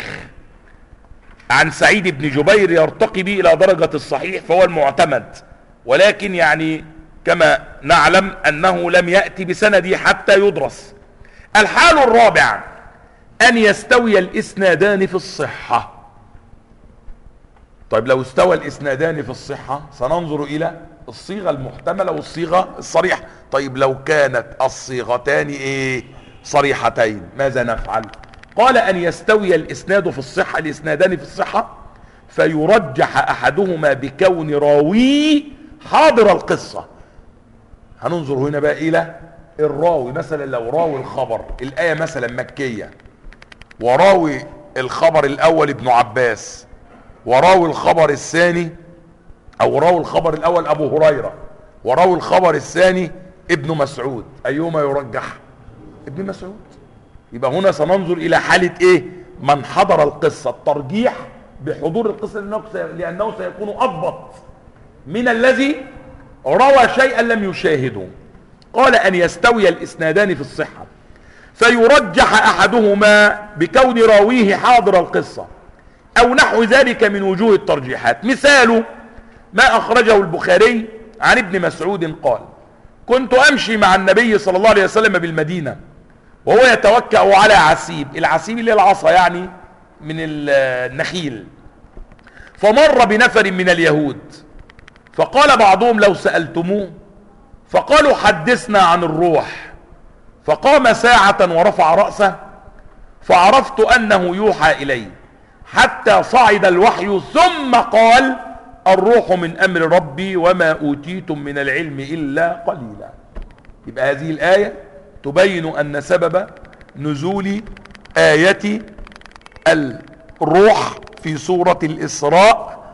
عن سعيد بن جبير يرتقي به الى درجة الصحيح فهو المعتمد، ولكن يعني كما نعلم انه لم يأتي بسنده حتى يدرس. الحال الرابع ان يستوي الاسنادان في الصحة. طيب لو استوى الاسنادان في الصحة سننظر الى الصيغة المحتملة والصيغة الصريحة. طيب لو كانت الصيغتان ايه صريحتين ماذا نفعل؟ قال ان يستوي الاسناد في الصحة، الاسنادان في الصحة، فيرجح احدهما بكون راوي حاضر القصة. هننظر هنا بقى الى الراوي. مثلا لو راوي الخبر الآية مثلا مكية، وراوي الخبر الاول ابن عباس، وراوي الخبر الثاني او راوي الخبر الاول ابو هريرة، وراوي الخبر الثاني ابن مسعود، ايهما يرجح؟ ابن مسعود. يبقى هنا سننظر الى حالة ايه من حضر القصة، الترجيح بحضور القصة لانه سيكون اضبط من الذي روى شيئا لم يشاهده. قال ان يستوي الاسنادان في الصحة فيرجح احدهما بكون راويه حاضر القصة او نحو ذلك من وجوه الترجيحات. مثال ما اخرجه البخاري عن ابن مسعود قال كنت امشي مع النبي صلى الله عليه وسلم بالمدينة وهو يتوكأ على عسيب، العسيب اللي العصا يعني من النخيل، فمر بنفر من اليهود فقال بعضهم لو سألتموه، فقالوا حدثنا عن الروح، فقام ساعة ورفع رأسه فعرفت أنه يوحى إلي حتى صعد الوحي ثم قال الروح من أمر ربي وما أوتيتم من العلم إلا قليلا. يبقى هذه الآية تبين أن سبب نزول آية الروح في سورة الإسراء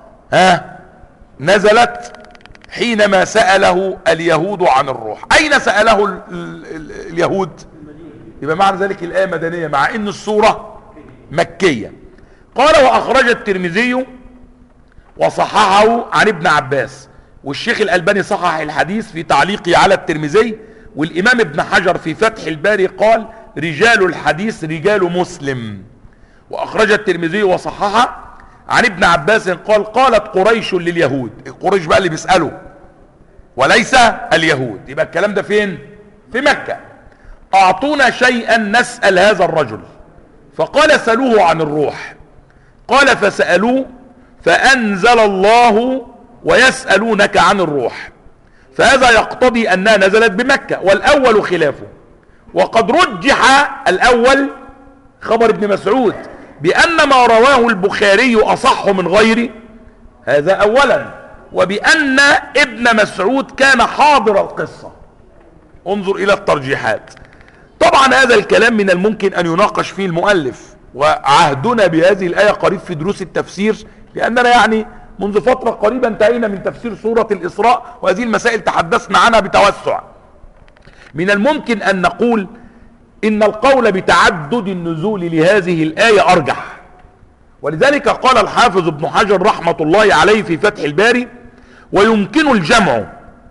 نزلت حينما سأله اليهود عن الروح. أين سأله اليهود؟ يبقى معنى ذلك الآية مدنية مع أن السورة مكية. قال وأخرج الترمذي وصححه عن ابن عباس، والشيخ الألباني صحح الحديث في تعليقه على الترمذي، والإمام ابن حجر في فتح الباري قال رجال الحديث رجال مسلم، وأخرج الترمذي وصححه عن ابن عباس قال قالت قريش لليهود، قريش بقى اللي بيسألوا وليس اليهود، يبقى الكلام ده فين؟ في مكة. أعطونا شيئا نسأل هذا الرجل، فقال سألوه عن الروح. قال فسألوه فأنزل الله ويسألونك عن الروح، فهذا يقتضي أنها نزلت بمكة، والأول خلافه. وقد رجح الأول خبر ابن مسعود بأن ما رواه البخاري أصح من غيره، هذا أولا، وبأن ابن مسعود كان حاضر القصة. انظر إلى الترجيحات. طبعا هذا الكلام من الممكن أن يناقش فيه المؤلف، وعهدنا بهذه الآية قريب في دروس التفسير، لأننا يعني منذ فترة قريبة انتهينا من تفسير سورة الإسراء، وهذه المسائل تحدثنا عنها بتوسع. من الممكن أن نقول إن القول بتعدد النزول لهذه الآية أرجح، ولذلك قال الحافظ ابن حجر رحمة الله عليه في فتح الباري: ويمكن الجمع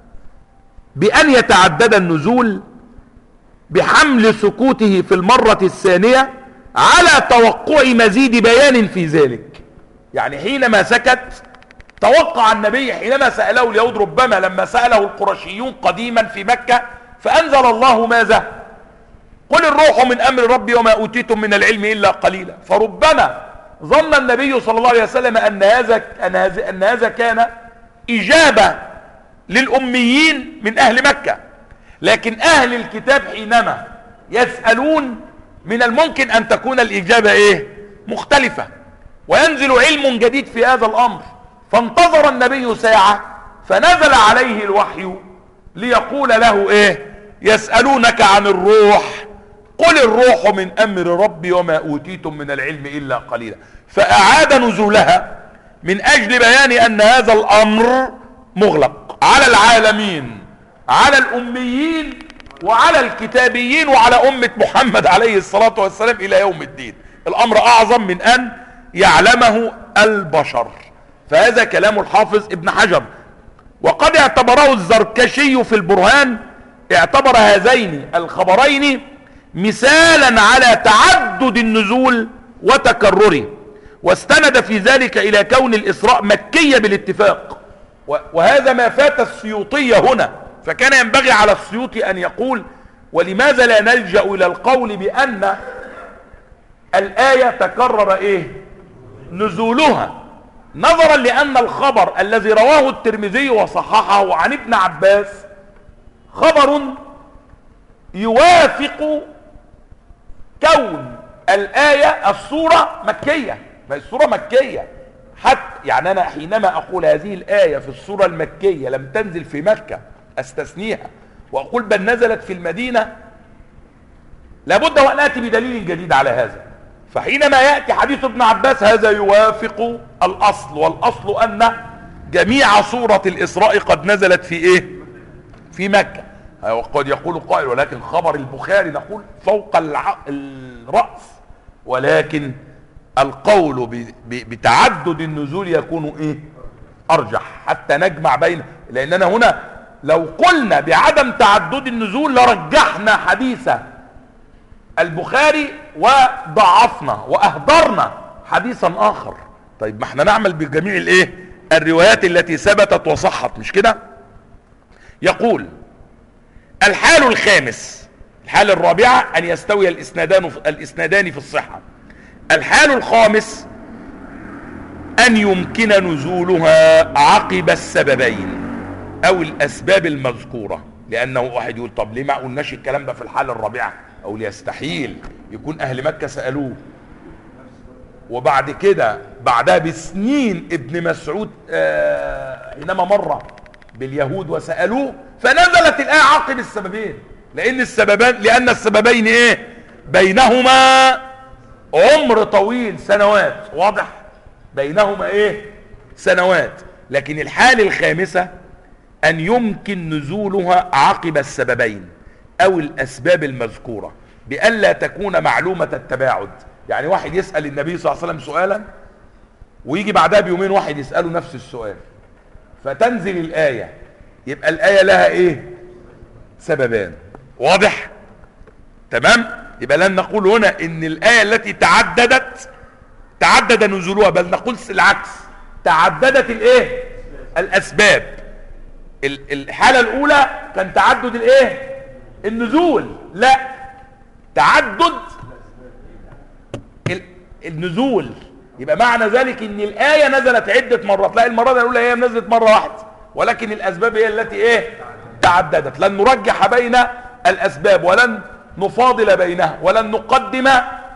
بأن يتعدد النزول بحمل سكوته في المرة الثانية على توقع مزيد بيان في ذلك. يعني حينما سكت توقع النبي حينما سأله اليهود، ربما لما سأله القرشيون قديما في مكة فأنزل الله ماذا؟ قل الروح من أمر ربي وما أوتيتم من العلم إلا قليلا. فربما ظن النبي صلى الله عليه وسلم أن هذا كان إجابة للأميين من أهل مكة، لكن أهل الكتاب حينما يسألون من الممكن أن تكون الإجابة مختلفة، وينزل علم جديد في هذا الأمر. فانتظر النبي ساعة فنزل عليه الوحي ليقول له يسألونك عن الروح قل الروح من أمر ربي وما أوتيتم من العلم إلا قليلا. فأعاد نزولها من أجل بيان أن هذا الأمر مغلق على العالمين، على الأميين وعلى الكتابيين وعلى أمة محمد عليه الصلاة والسلام إلى يوم الدين. الأمر أعظم من أن يعلمه البشر. فهذا كلام الحافظ ابن حجر. وقد اعتبره الزركشي في البرهان، اعتبر هذين الخبرين مثالا على تعدد النزول وتكرره، واستند في ذلك إلى كون الإسراء مكية بالاتفاق، وهذا ما فات السيوطي هنا. فكان ينبغي على السيوطي أن يقول: ولماذا لا نلجأ إلى القول بأن الآية تكرر نزولها، نظرا لأن الخبر الذي رواه الترمذي وصححه عن ابن عباس خبر يوافق كون الآية السورة مكية. ما السورة مكية حتى، يعني أنا حينما أقول هذه الآية في السورة المكية لم تنزل في مكة أستثنيها وأقول بل نزلت في المدينة، لابد وأن آتي بدليل جديد على هذا. فحينما يأتي حديث ابن عباس هذا يوافق الأصل، والأصل أن جميع سورة الإسراء قد نزلت في في مكة. وقد يقول قائل: ولكن خبر البخاري نقول فوق الرأس، ولكن القول بتعدد النزول يكون أرجح حتى نجمع بين، لأننا هنا لو قلنا بعدم تعدد النزول لرجحنا حديث البخاري وضعفنا وأهدرنا حديثا آخر. طيب ما احنا نعمل بجميع الروايات التي ثبتت وصحت، مش كده؟ يقول: الحال الخامس، الحال الرابعة أن يستوي الإسنادان في الصحة. الحال الخامس أن يمكن نزولها عقب السببين أو الأسباب المذكورة. لأنه واحد يقول: طب ليه ما قلناش الكلام ده في الحالة الرابعة؟ أو يستحيل يكون أهل مكة سألوه وبعد كده بعدها بسنين ابن مسعود حينما مر باليهود وسألوه فنزلت الآية عقب السببين، لأن السببين بينهما عمر طويل، سنوات. واضح؟ بينهما سنوات. لكن الحالة الخامسة أن يمكن نزولها عقب السببين أو الأسباب المذكورة بألا تكون معلومة التباعد. يعني واحد يسأل النبي صلى الله عليه وسلم سؤالا ويجي بعدها بيومين واحد يسأله نفس السؤال فتنزل الآية، يبقى الآية لها سببان. واضح؟ تمام؟ يبقى لن نقول هنا ان الآية التي تعددت تعدد نزولها، بل نقول العكس، تعددت الايه؟ الاسباب. الحالة الاولى كان تعدد الايه؟ النزول. لا، تعدد النزول. يبقى معنى ذلك ان الآية نزلت عدة مرات، لا المرة الاولى هي نزلت مرة واحدة، ولكن الاسباب هي التي ايه؟ تعددت. لن نرجح بين الاسباب ولن نفاضل بينها ولن نقدم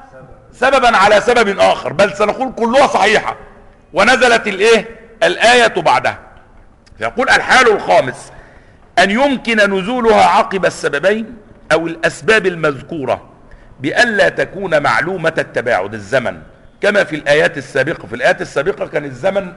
سببا على سبب اخر، بل سنقول كلها صحيحة ونزلت الايه؟ الآية بعدها. فيقول الحال الخامس ان يمكن نزولها عقب السببين او الاسباب المذكورة بألا تكون معلومة التباعد الزمن كما في الآيات السابقة. في الآيات السابقة كان الزمن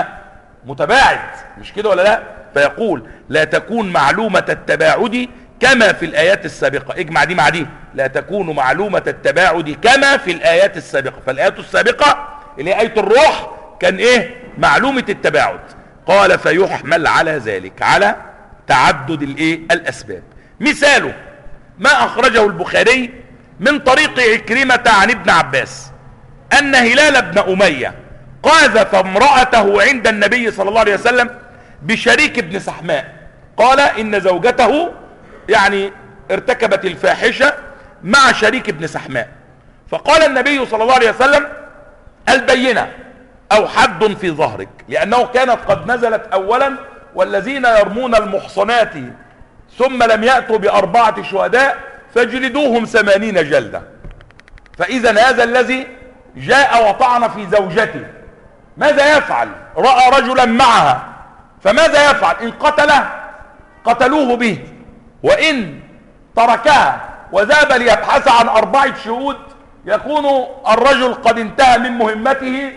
متباعد، مش كده ولا لا؟ فيقول لا تكون معلومة التباعد كما في الآيات السابقة. اجمع دي مع دي، لا تكون معلومة التباعد كما في الآيات السابقة. فالآيات السابقة اللي هي آية الروح كان ايه؟ معلومة التباعد. قال فيحمل على ذلك، على تعدد الايه؟ الاسباب. مثاله ما اخرجه البخاري من طريق عكرمة عن ابن عباس ان هلال بن امية قاذف امرأته عند النبي صلى الله عليه وسلم بشريك بن سحماء. قال ان زوجته يعني ارتكبت الفاحشة مع شريك بن سحماء، فقال النبي صلى الله عليه وسلم البينة او حد في ظهرك، لانه كانت قد نزلت اولا والذين يرمون المحصنات ثم لم يأتوا ب4 شهداء فاجلدوهم 80 جلدة. فاذا هذا الذي جاء وطعن في زوجته ماذا يفعل؟ رأى رجلا معها، فماذا يفعل؟ ان قتله قتلوه به، وان تركها وذهب ليبحث عن 4 شهود يكون الرجل قد انتهى من مهمته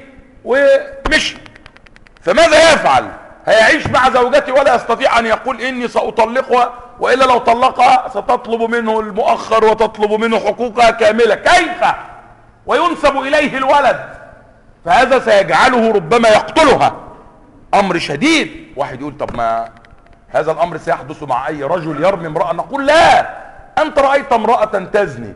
ومشي. فماذا يفعل؟ هيعيش مع زوجته ولا يستطيع ان يقول اني سأطلقها، والا لو طلقها ستطلب منه المؤخر وتطلب منه حقوقها كاملة. كيف؟ وينسب اليه الولد، فهذا سيجعله ربما يقتلها. امر شديد. واحد يقول طب ما هذا الامر سيحدث مع اي رجل يرمي امرأة. نقول لا، انت رأيت امرأة تزني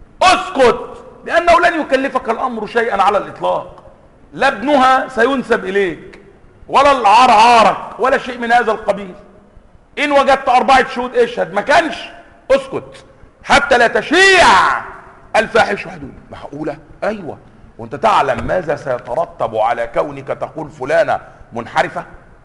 اسكت، لانه لن يكلفك الامر شيئا على الاطلاق. لا ابنها سينسب اليك ولا العار عارك ولا شيء من هذا القبيل. ان وجدت 4 شهود اشهد، ما كانش اسكت حتى لا تشيع الفاحش حدود. معقولة؟ ايوه. وانت تعلم ماذا سيترتب على كونك تقول فلانة منحرفة؟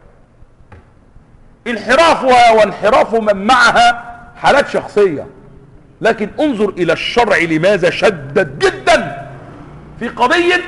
انحرافها وانحراف من معها حالات شخصية، لكن انظر الى الشرع لماذا شدد جدا في قضية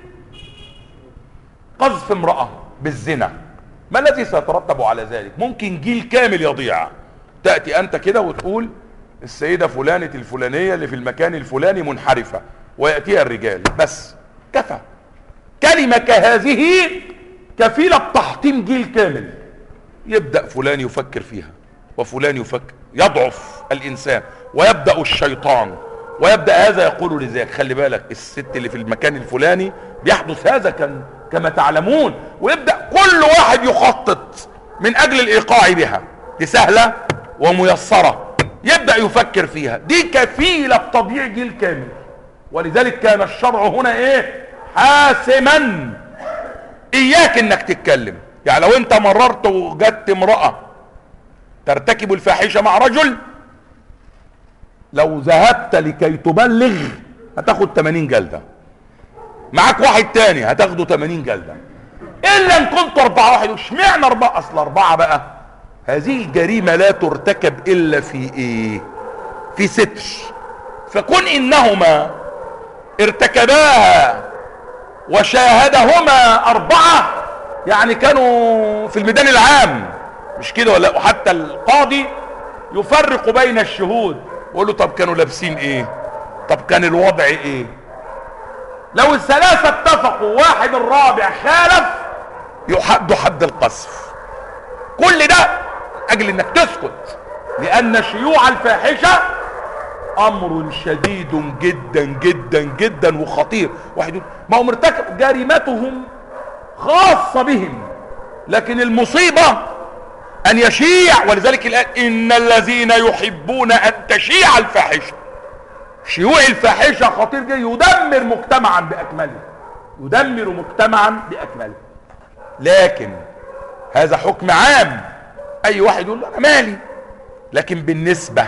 قذف امرأة بالزنا. ما الذي سيترتب على ذلك؟ ممكن جيل كامل يضيع. تأتي انت كده وتقول السيدة فلانة الفلانية اللي في المكان الفلاني منحرفة، ويأتيها الرجال بس. كفى. كلمة كهذه كفيلة تحطيم جيل كامل. يبدأ فلان يفكر فيها وفلان يفكر، يضعف الانسان ويبدأ الشيطان، ويبدأ هذا يقول لذاك خلي بالك الست اللي في المكان الفلاني بيحدث هذا كما تعلمون، ويبدأ كل واحد يخطط من اجل الايقاع بها. دي سهلة وميسرة، يبدأ يفكر فيها. دي كفيلة بتضييع جيل كامل. ولذلك كان الشرع هنا ايه؟ حاسما. اياك انك تتكلم. يعني لو انت مررت وجدت امرأة ترتكب الفاحشة مع رجل، لو ذهبت لكي تبلغ هتاخد 80 جلدة، معاك واحد تاني هتاخده 80 جلدة، الا ان كنت 4. واحد اشمعنى 4؟ اصل 4 بقى هذه الجريمة لا ترتكب الا في ايه؟ في ستر. فكن انهما ارتكباها وشاهدهما 4 يعني كانوا في الميدان العام، مش كده ولا؟ وحتى القاضي يفرق بين الشهود ويقول له طب كانوا لابسين ايه؟ طب كان الوضع ايه؟ لو الثلاثة اتفقوا واحد الرابع خالف يحد حد القذف. كل ده اجل انك تسكت، لان شيوع الفاحشة امر شديد جدا جدا جدا وخطير. واحد يقول ما هو مرتكب جريمتهم خاصة بهم، لكن المصيبة ان يشيع. ولذلك الآن ان الذين يحبون ان تشيع الفاحشة، شيوع الفاحشة خطير جدا، يدمر مجتمعا باكمله. يدمر مجتمعا بأكمله. لكن هذا حكم عام، اي واحد يقول له انا مالي. لكن بالنسبة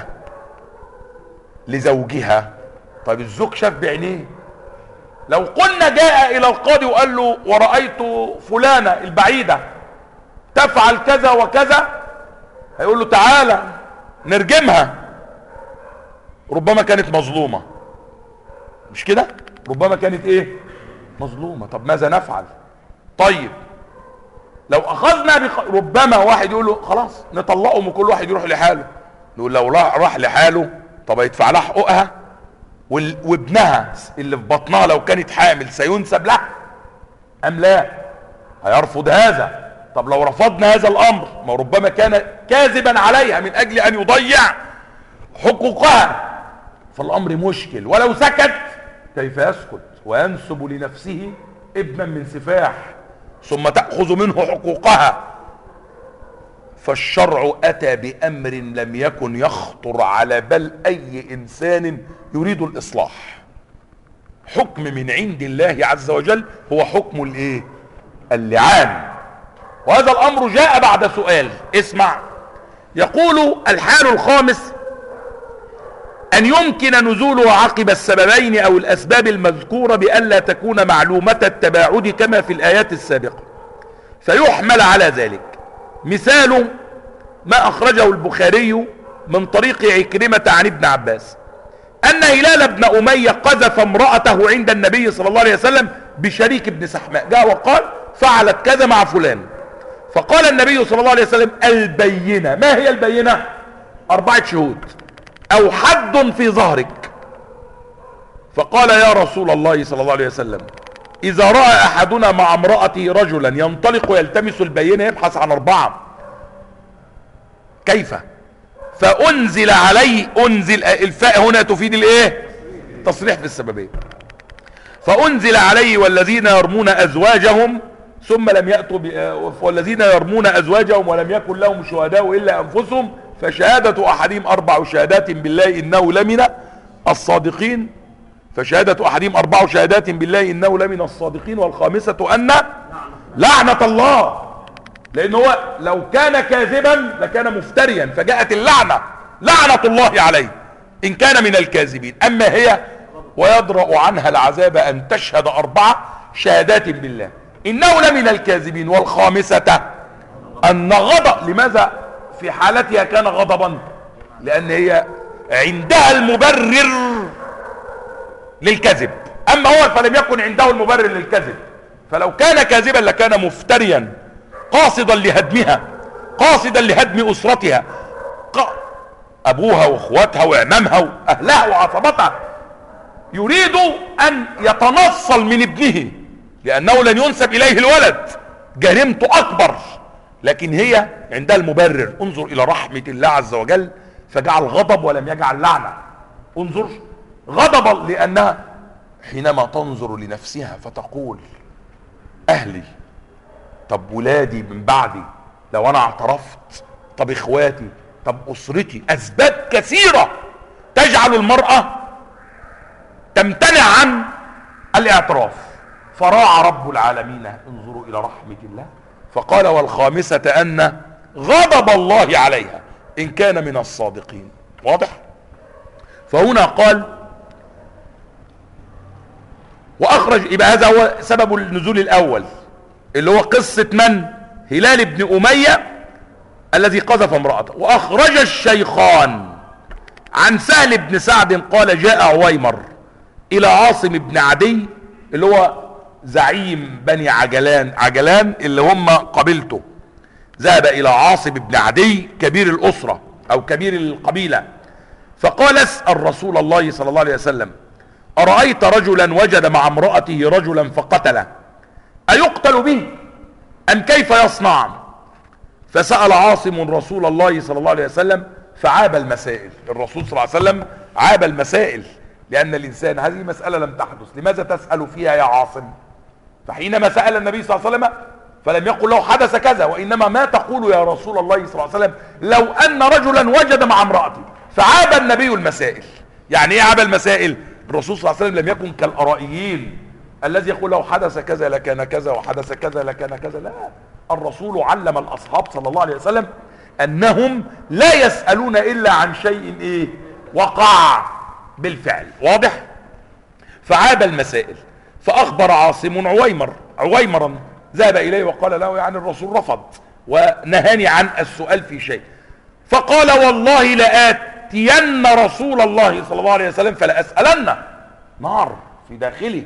لزوجها، طيب الزوج شاف بعينيه، لو قلنا جاء الى القاضي وقال له ورأيت فلانة البعيدة تفعل كذا وكذا، هيقول له تعالى نرجمها. ربما كانت مظلومة، مش كده؟ ربما كانت ايه؟ مظلومة. طب ماذا نفعل؟ طيب لو اخذنا ربما واحد يقول له خلاص نطلقهم وكل واحد يروح لحاله. نقول لو راح لحاله طب هيدفع لها حقوقها، وابنها اللي في بطنها لو كانت حامل سينسب له ام لا؟ هيرفض هذا. طب لو رفضنا هذا الامر، ما ربما كان كاذبا عليها من اجل ان يضيع حقوقها، فالامر مشكل. ولو سكت كيف يسكت وينسب لنفسه ابنا من سفاح ثم تأخذ منه حقوقها؟ فالشرع اتى بامر لم يكن يخطر على بال اي انسان يريد الاصلاح. حكم من عند الله عز وجل هو حكم الايه؟ اللعان. وهذا الامر جاء بعد سؤال. اسمع، يقول الحال الخامس ان يمكن نزوله عقب السببين او الاسباب المذكورة بألا تكون معلومة التباعد كما في الايات السابقة، فيحمل على ذلك. مثال ما اخرجه البخاري من طريق عكرمة عن ابن عباس ان هلال بن امية قذف امرأته عند النبي صلى الله عليه وسلم بشريك بن سحماء، جاء وقال فعلت كذا مع فلان، فقال النبي صلى الله عليه وسلم البينة. ما هي البينة؟ 4 شهود او حد في ظهرك. فقال يا رسول الله صلى الله عليه وسلم اذا رأى احدنا مع امرأته رجلا ينطلق يلتمس البينة يبحث عن 4، كيف؟ فانزل عليه، انزل الفاء هنا تفيد الايه؟ تصريح في السببين. فانزل عليه والذين يرمون ازواجهم ثم لم يأتوا والذين يرمون ازواجهم ولم يكن لهم شهداء الا انفسهم فشهادة احدهم 4 شهادات بالله انه لمن الصادقين. فشهادة احدهم 4 شهادات بالله انه لمن الصادقين. والخامسة ان لعنة الله، لان هو لو كان كاذبا لكان مفتريا، فجاءت اللعنة، لعنة الله عليه ان كان من الكاذبين. اما هي ويدرأ عنها العذاب ان تشهد 4 شهادات بالله انه لمن الكاذبين. والخامسة ان غضب. لماذا في حالتها كان غضبا؟ لان هي عندها المبرر للكذب، اما هو فلم يكن عنده المبرر للكذب. فلو كان كاذبا لكان مفتريا قاصدا لهدمها، قاصدا لهدم اسرتها، ابوها واخواتها وعمامها واهلها وعصبتها، يريد ان يتنصل من ابنه لانه لن ينسب اليه الولد، جريمته اكبر. لكن هي عندها المبرر. انظر الى رحمة الله عز وجل، فجعل غضب ولم يجعل لعنة. انظر غضبا لانها حينما تنظر لنفسها فتقول اهلي، طب ولادي من بعدي لو انا اعترفت، طب اخواتي، طب اسرتي. اسباب كثيرة تجعل المرأة تمتنع عن الاعتراف. فراعى رب العالمين، انظروا الى رحمة الله، فقال والخامسة ان غضب الله عليها ان كان من الصادقين. واضح؟ فهنا قال واخرج، يبقى هذا هو سبب النزول الاول اللي هو قصة من؟ هلال بن امية الذي قذف امرأته. واخرج الشيخان عن سهل بن سعد قال جاء عويمر الى عاصم بن عدي اللي هو زعيم بني عجلان اللي هم قبيلته. ذهب الى عاصم بن عدي كبير الاسرة او كبير القبيلة، فقال اسأل رسول الله صلى الله عليه وسلم أرأيت رجلا وجد مع امرأته رجلا فقتله أيقتل به أم كيف يصنع؟ فسأل عاصم رسول الله صلى الله عليه وسلم فعاب المسائل. الرسول صلى الله عليه وسلم عاب المسائل، لأن الإنسان هذه مسألة لم تحدث، لماذا تسأل فيها يا عاصم؟ فحينما سأل النبي صلى الله عليه وسلم فلم يقل له حدث كذا، وإنما ما تقول يا رسول الله صلى الله عليه وسلم لو أن رجلا وجد مع امرأته. فعاب النبي المسائل. يعني ايه عاب المسائل؟ الرسول صلى الله عليه وسلم لم يكن كالأرائيين الذي يقول لو حدث كذا لكان كذا وحدث كذا لكان كذا. لا، الرسول علم الأصحاب صلى الله عليه وسلم أنهم لا يسألون إلا عن شيء وقع بالفعل. واضح؟ فعاب المسائل، فأخبر عاصم عويمرا ذهب إليه وقال له يعني الرسول رفض ونهاني عن السؤال في شيء، فقال والله لآتين رسول الله صلى الله عليه وسلم فلأسألنه، نار في داخله.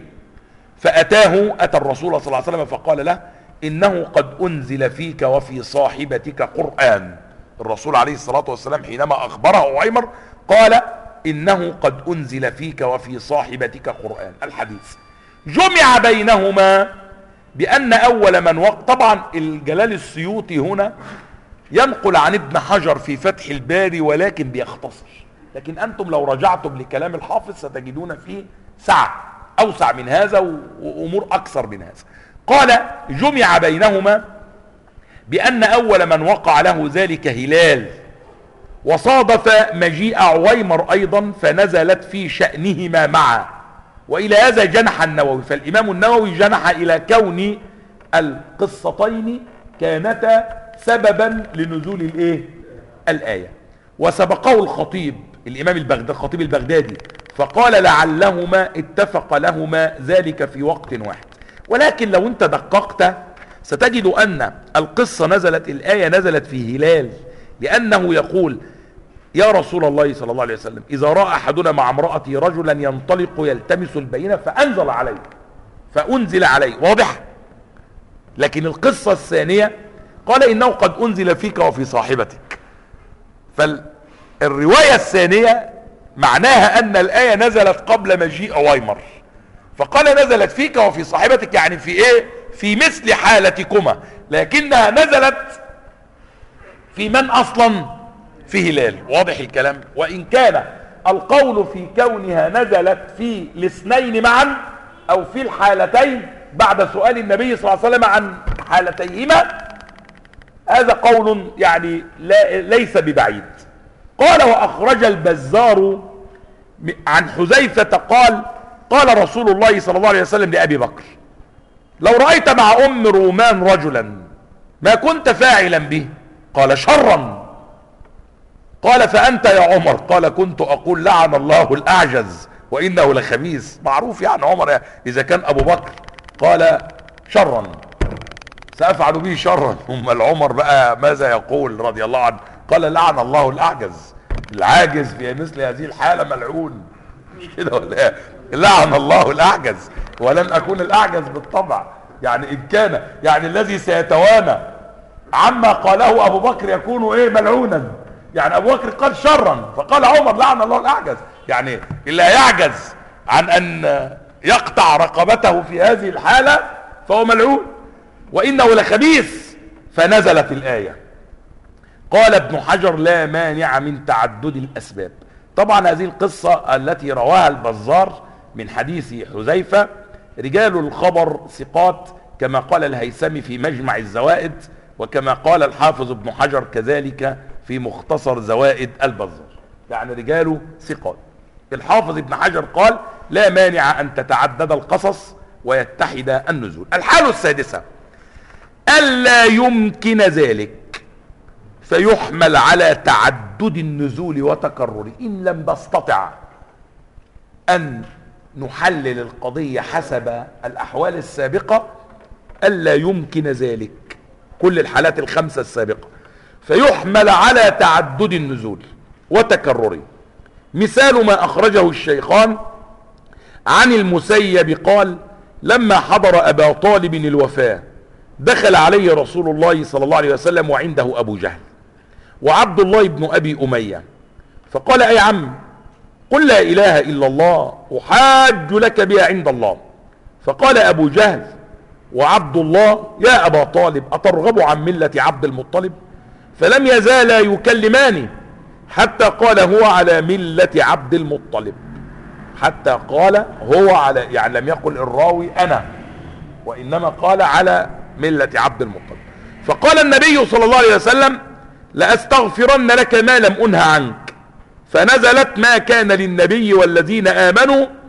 أتى الرسول صلى الله عليه وسلم فقال له إنه قد أنزل فيك وفي صاحبتك قرآن. الرسول عليه الصلاة والسلام حينما أخبره عويمر قال إنه قد أنزل فيك وفي صاحبتك قرآن. الحديث جمع بينهما بأن أول من طبعا الجلال السيوطي هنا ينقل عن ابن حجر في فتح الباري ولكن بيختصر، لكن أنتم لو رجعتم لكلام الحافظ ستجدون فيه سعة أوسع من هذا وأمور أكثر من هذا. قال جمع بينهما بأن أول من وقع له ذلك هلال، وصادف مجيء عويمر أيضا فنزلت في شأنهما معا. وإلى هذا جنح النووي، فالإمام النووي جنح إلى كون القصتين كانتا سببا لنزول الآية. وسبقه الخطيب الإمام الخطيب البغدادي فقال لعلهما اتفق لهما ذلك في وقت واحد. ولكن لو انت دققت ستجد أن القصة الآية نزلت في هلال، لأنه يقول يا رسول الله صلى الله عليه وسلم إذا رأى أحدنا مع امرأته رجلا ينطلق يلتمس البينة فأنزل عليه. واضح؟ لكن القصة الثانية قال إنه قد أنزل فيك وفي صاحبتك. فالرواية الثانية معناها أن الآية نزلت قبل مجيء عويمر، فقال نزلت فيك وفي صاحبتك، يعني في مثل حالتكما، لكنها نزلت في من أصلا في هلال. واضح الكلام؟ وإن كان القول في كونها نزلت في الاثنين معا أو في الحالتين بعد سؤال النبي صلى الله عليه وسلم عن حالتيهما، هذا قول يعني ليس ببعيد. قال وأخرج البزار عن حذيفة قال رسول الله صلى الله عليه وسلم لأبي بكر لو رأيت مع أم رومان رجلا ما كنت فاعلا به؟ قال شرا. قال فأنت يا عمر؟ قال كنت أقول لعن الله الأعجز وإنه لخبيث. معروف يعني عمر إذا كان أبو بكر قال شرا سأفعل به شرا، العمر بقى ماذا يقول رضي الله عنه؟ قال لعن الله الأعجز، العاجز في مثل هذه الحالة ملعون، مش كده ولا؟ لعن الله الأعجز ولن أكون الأعجز بالطبع. يعني إن كان يعني الذي سيتوانى عما قاله أبو بكر يكون ملعونا، يعني أبو بكر قال شرا فقال عمر لعن الله الأعجز، يعني اللي يعجز عن أن يقطع رقبته في هذه الحالة فهو ملعون وإنه لخبيث. فنزلت الآية. قال ابن حجر لا مانع من تعدد الأسباب. طبعا هذه القصة التي رواها البزار من حديث حذيفة رجال الخبر ثقات كما قال الهيثمي في مجمع الزوائد، وكما قال الحافظ ابن حجر كذلك في مختصر زوائد البزار، يعني رجاله ثقات. الحافظ ابن حجر قال لا مانع أن تتعدد القصص ويتحد النزول. الحالة السادسة ألا يمكن ذلك فيحمل على تعدد النزول وتكرره. إن لم نستطع أن نحلل القضية حسب الأحوال السابقة ألا يمكن ذلك، كل الحالات الخمسة السابقة، فيحمل على تعدد النزول وتكرره. مثال ما أخرجه الشيخان عن المسيب قال لما حضر أبا طالب الوفاة دخل عليه رسول الله صلى الله عليه وسلم وعنده أبو جهل وعبد الله بن أبي أمية، فقال أي عم قل لا إله إلا الله أحاج لك بها عند الله. فقال أبو جهل وعبد الله يا أبا طالب أترغب عن ملة عبد المطلب؟ فلم يزالا يكلمان حتى قال هو على ملة عبد المطلب، حتى قال هو على، يعني لم يقل الراوي أنا، وإنما قال على ملة عبد المطلب. فقال النبي صلى الله عليه وسلم لأستغفرن لك ما لم أنه عنك، فنزلت ما كان للنبي والذين آمنوا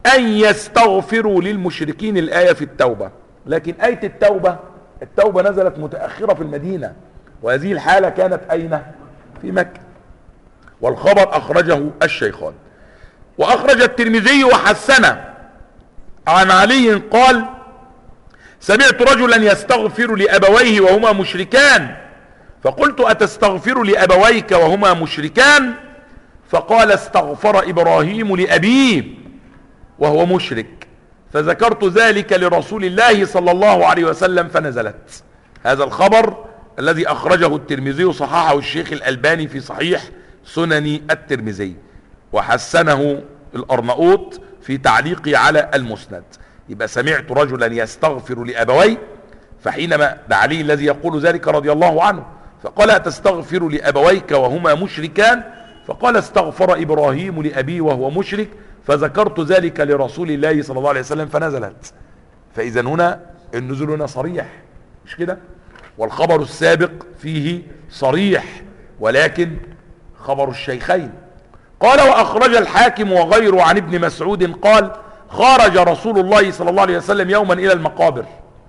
أن يستغفروا للمشركين، الآية في التوبة. لكن آية التوبة نزلت متأخرة في المدينة، وهذه الحالة كانت أين؟ في مكة. والخبر أخرجه الشيخان. وأخرج الترمذي وحسنه عن علي قال: سمعت رجلا يستغفر لأبويه وهما مشركان، فقلت: أتستغفر لأبويك وهما مشركان؟ فقال: استغفر إبراهيم لأبيه وهو مشرك، فذكرت ذلك لرسول الله صلى الله عليه وسلم فنزلت. هذا الخبر الذي أخرجه الترمذي صححه الشيخ الألباني في صحيح سنن الترمذي، وحسنه الأرناؤوط في تعليقه على المسند. يبقى سمعت رجلا يستغفر لأبويه، فحينما ده علي الذي يقول ذلك رضي الله عنه، فقال: أتستغفر لأبويك وهما مشركان؟ فقال: استغفر إبراهيم لأبيه وهو مشرك، فذكرت ذلك لرسول الله صلى الله عليه وسلم فنزلت. فإذا هنا النزول هنا صريح، مش كده؟ والخبر السابق فيه صريح، ولكن خبر الشيخين. قال: وأخرج الحاكم وغيره عن ابن مسعود قال: خرج رسول الله صلى الله عليه وسلم يوما إلى المقابر،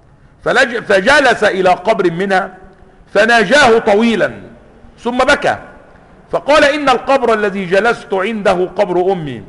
فجلس إلى قبر منها فناجاه طويلا ثم بكى، فقال: إن القبر الذي جلست عنده قبر أمي،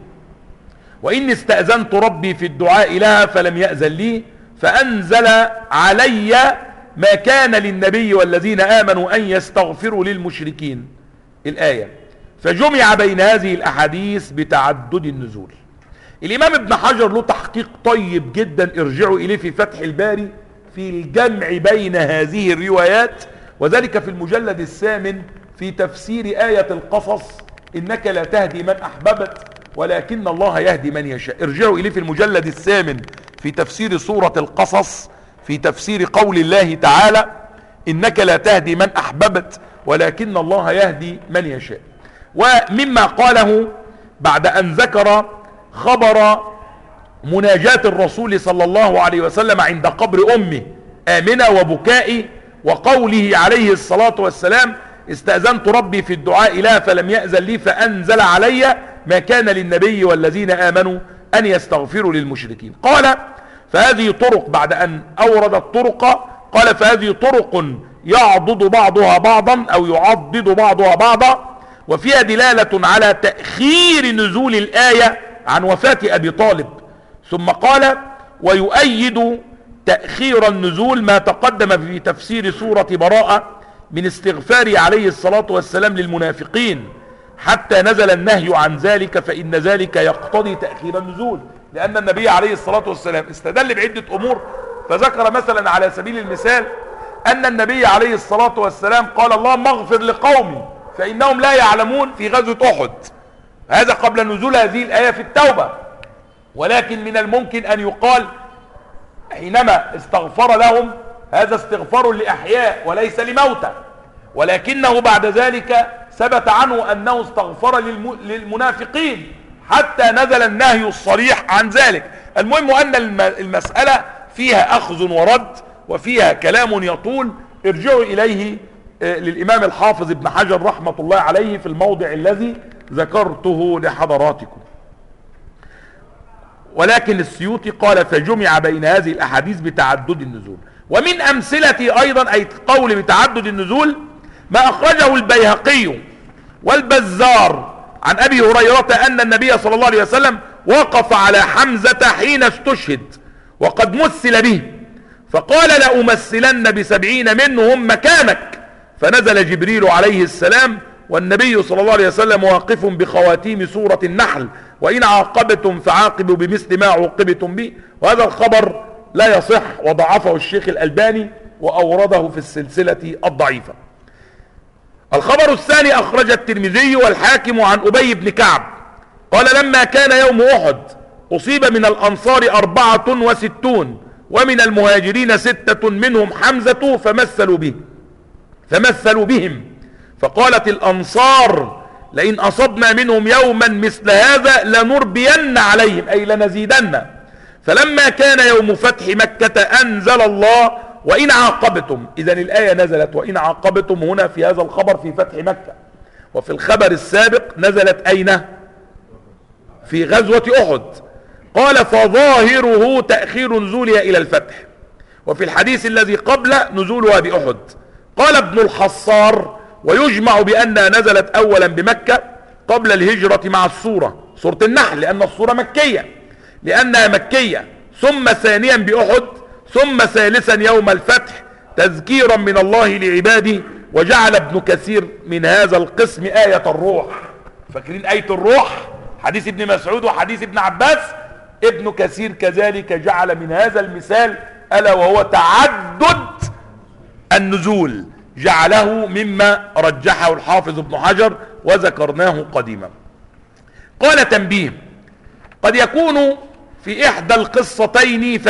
وإني استأذنت ربي في الدعاء لها فلم يأذن لي، فأنزل علي ما كان للنبي والذين آمنوا أن يستغفروا للمشركين، الآية. فجمع بين هذه الأحاديث بتعدد النزول. الإمام ابن حجر له تحقيق طيب جدا، ارجعوا إليه في فتح الباري في الجمع بين هذه الروايات، وذلك في المجلد الثامن في تفسير آية القصص: إنك لا تهدي من أحببت ولكن الله يهدي من يشاء. ارجعوا إليه في المجلد الثامن في تفسير سورة القصص، في تفسير قول الله تعالى: إنك لا تهدي من أحببت ولكن الله يهدي من يشاء. ومما قاله بعد أن ذكر خبر مناجاة الرسول صلى الله عليه وسلم عند قبر أمه آمنة وبكائه، وقوله عليه الصلاة والسلام: استأذنت ربي في الدعاء لها فلم يأذن لي، فأنزل علي ما كان للنبي والذين آمنوا أن يستغفروا للمشركين. قال: فهذه طرق، بعد أن أورد الطرق قال: فهذه طرق يعضد بعضها بعضا أو يعضد بعضها بعضا، وفيها دلالة على تأخير نزول الآية عن وفاة أبي طالب. ثم قال: ويؤيد تأخير النزول ما تقدم في تفسير سورة براءة من استغفار عليه الصلاة والسلام للمنافقين حتى نزل النهي عن ذلك، فإن ذلك يقتضي تأخير النزول، لأن النبي عليه الصلاة والسلام استدل بعدة أمور. فذكر مثلا على سبيل المثال أن النبي عليه الصلاة والسلام قال: اللهم اغفر لقومي فإنهم لا يعلمون في غزوة أحد، هذا قبل نزول هذه الآية في التوبة. ولكن من الممكن أن يقال حينما استغفر لهم هذا استغفار لأحياء وليس لموتى، ولكنه بعد ذلك ثبت عنه أنه استغفر للمنافقين حتى نزل النهي الصريح عن ذلك. المهم أن المسألة فيها أخذ ورد وفيها كلام يطول، ارجعوا إليه للإمام الحافظ ابن حجر رحمة الله عليه في الموضع الذي ذكرته لحضراتكم. ولكن السيوطي قال: فجمع بين هذه الأحاديث بتعدد النزول. ومن أمثلة أيضا أي قول بتعدد النزول ما أخرجه البيهقي والبزار عن أبي هريرة أن النبي صلى الله عليه وسلم وقف على حمزة حين استشهد وقد مثل به، فقال: لأمثلن ب70 منهم مكانك، فنزل جبريل عليه السلام والنبي صلى الله عليه وسلم واقف بخواتيم سورة النحل: وإن عاقبتم فعاقبوا بمثل ما عوقبتم به. وهذا الخبر لا يصح، وضعفه الشيخ الألباني وأورده في السلسلة الضعيفة. الخبر الثاني أخرج الترمذي والحاكم عن أبي بن كعب قال: لما كان يوم أحد أصيب من الأنصار 64 ومن المهاجرين 6 منهم حمزة فمثلوا بهم، فقالت الأنصار: لئن أصبنا منهم يوما مثل هذا لنربين عليهم، أي لنزيدن. فلما كان يوم فتح مكة أنزل الله: وإن عاقبتم. إذن الآية نزلت وإن عاقبتم هنا في هذا الخبر في فتح مكة، وفي الخبر السابق نزلت أين؟ في غزوة أحد. قال فظاهره تأخير نزولها إلى الفتح، وفي الحديث الذي قبل نزولها بأحد. قال ابن الحصار ويجمع بأنها نزلت أولا بمكة قبل الهجرة مع سورة النحل، لأن السورة مكية، لأنها مكية، ثم ثانيا بأحد، ثم ثالثا يوم الفتح تذكيرا من الله لعباده. وجعل ابن كثير من هذا القسم آية الروح. فاكرين آية الروح؟ حديث ابن مسعود وحديث ابن عباس. ابن كثير كذلك جعل من هذا المثال ألا وهو تعدد النزول، جعله مما رجحه الحافظ ابن حجر وذكرناه قديما. قال تنبيه: قد يكون في إحدى القصتين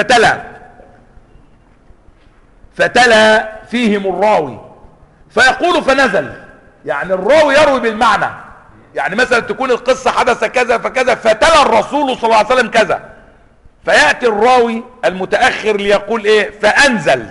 فتلا فيهم الراوي فيقول فنزل، يعني الراوي يروي بالمعنى، يعني مثلا تكون القصة حدث كذا فكذا فتلا الرسول صلى الله عليه وسلم كذا، فيأتي الراوي المتأخر ليقول ايه فأنزل،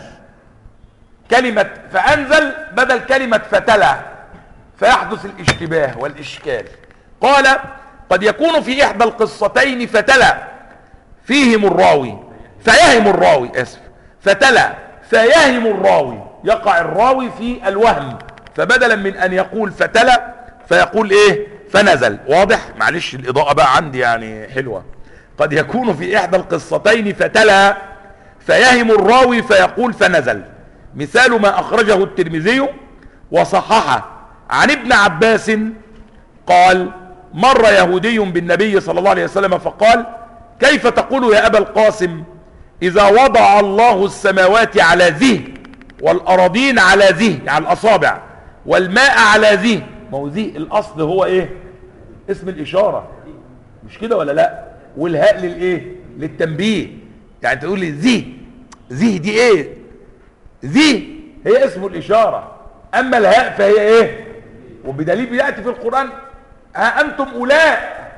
كلمة فأنزل بدل كلمة فتلا، فيحدث الاشتباه والإشكال. قال قد يكون في إحدى القصتين فتلا فيهم الراوي فيهم الراوي فتلا فيهم الراوي، يقع الراوي في الوهم، فبدلا من أن يقول فتلا فيقول ايه فنزل. واضح؟ معلش الإضاءة بقى عندي يعني حلوة. قد يكون في إحدى القصتين فتلا فيهم الراوي فيقول فنزل. مثال ما أخرجه الترمذي وصححه عن ابن عباس قال: مر يهودي بالنبي صلى الله عليه وسلم فقال: كيف تقول يا أبا القاسم إذا وضع الله السماوات على ذه والأراضين على ذه، يعني الأصابع، والماء على ذه؟ ما هو ذه الأصل هو إيه؟ اسم الإشارة، مش كده ولا لا؟ والهاء للإيه؟ للتنبيه. يعني تقول لي ذه دي إيه؟ ذه هي اسم الإشارة، أما الهاء فهي إيه؟ وبدليل بيأتي في القرآن: ها أنتم أولاء.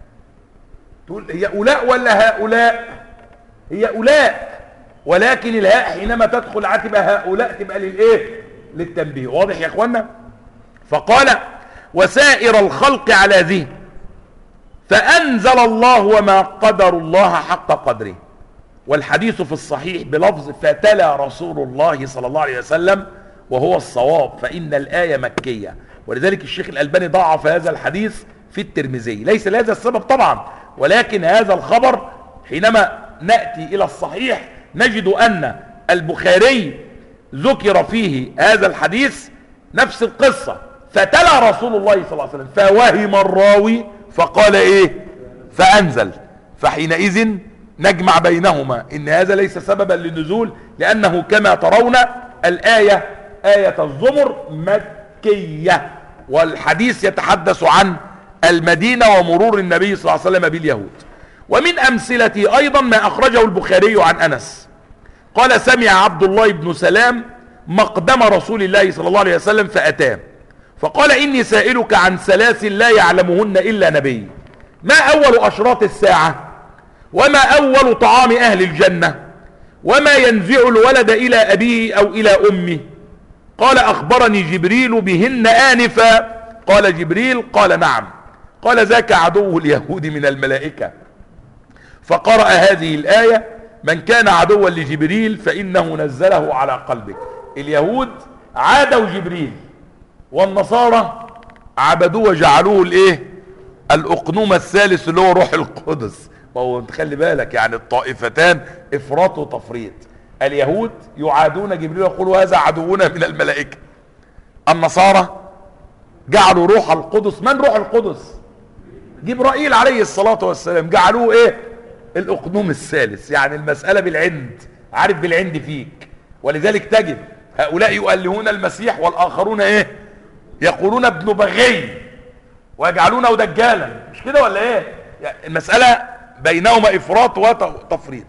تقول هي أولاء ولا هؤلاء؟ هي أولاء، ولكن الهاء حينما تدخل عتبة هؤلاء تبقى للإيه؟ للتنبيه. واضح يا أخوانا؟ فقال: وسائر الخلق على ذه فأنزل الله وما قدر الله حق قدره. والحديث في الصحيح بلفظ فتلا رسول الله صلى الله عليه وسلم، وهو الصواب، فإن الآية مكية. ولذلك الشيخ الألباني ضعف هذا الحديث في الترمذي، ليس لهذا السبب طبعا، ولكن هذا الخبر حينما نأتي إلى الصحيح نجد أن البخاري ذكر فيه هذا الحديث نفس القصة، فتلا رسول الله صلى الله عليه وسلم فوهم الراوي فقال ايه فأنزل. فحينئذ نجمع بينهما ان هذا ليس سببا للنزول، لأنه كما ترون الآية آية الزمر مكية، والحديث يتحدث عن المدينة ومرور النبي صلى الله عليه وسلم باليهود. ومن أمثلته أيضا ما أخرجه البخاري عن أنس قال: سمع عبد الله بن سلام مقدم رسول الله صلى الله عليه وسلم فأتاه فقال: إني سائلك عن ثلاث لا يعلمهن إلا نبي، ما أول أشراط الساعة، وما أول طعام أهل الجنة، وما ينزع الولد إلى أبيه أو إلى أمه؟ قال: أخبرني جبريل بهن آنفا. قال جبريل: قال نعم. قال: ذاك عدو اليهود من الملائكة. فقرأ هذه الآية: من كان عدوا لجبريل فإنه نزله على قلبك. اليهود عادوا جبريل، والنصارى عبدوه وجعلوه الايه الأقنوم الثالث اللي هو روح القدس. وهو تخلي بالك يعني الطائفتان افراط وتفريط. اليهود يعادون جبريل ويقولوا هذا عدونا من الملائكة. النصارى جعلوا روح القدس، من روح القدس؟ جبرائيل عليه الصلاة والسلام، جعلوه ايه الأقنوم الثالث. يعني المسألة بالعند، عارف بالعند فيك. ولذلك تجد هؤلاء يؤلهون المسيح والآخرون ايه يقولون ابن بغي ويجعلونه دجالا، مش كده ولا ايه؟ يعني المسألة بينهما افراط وتفريط.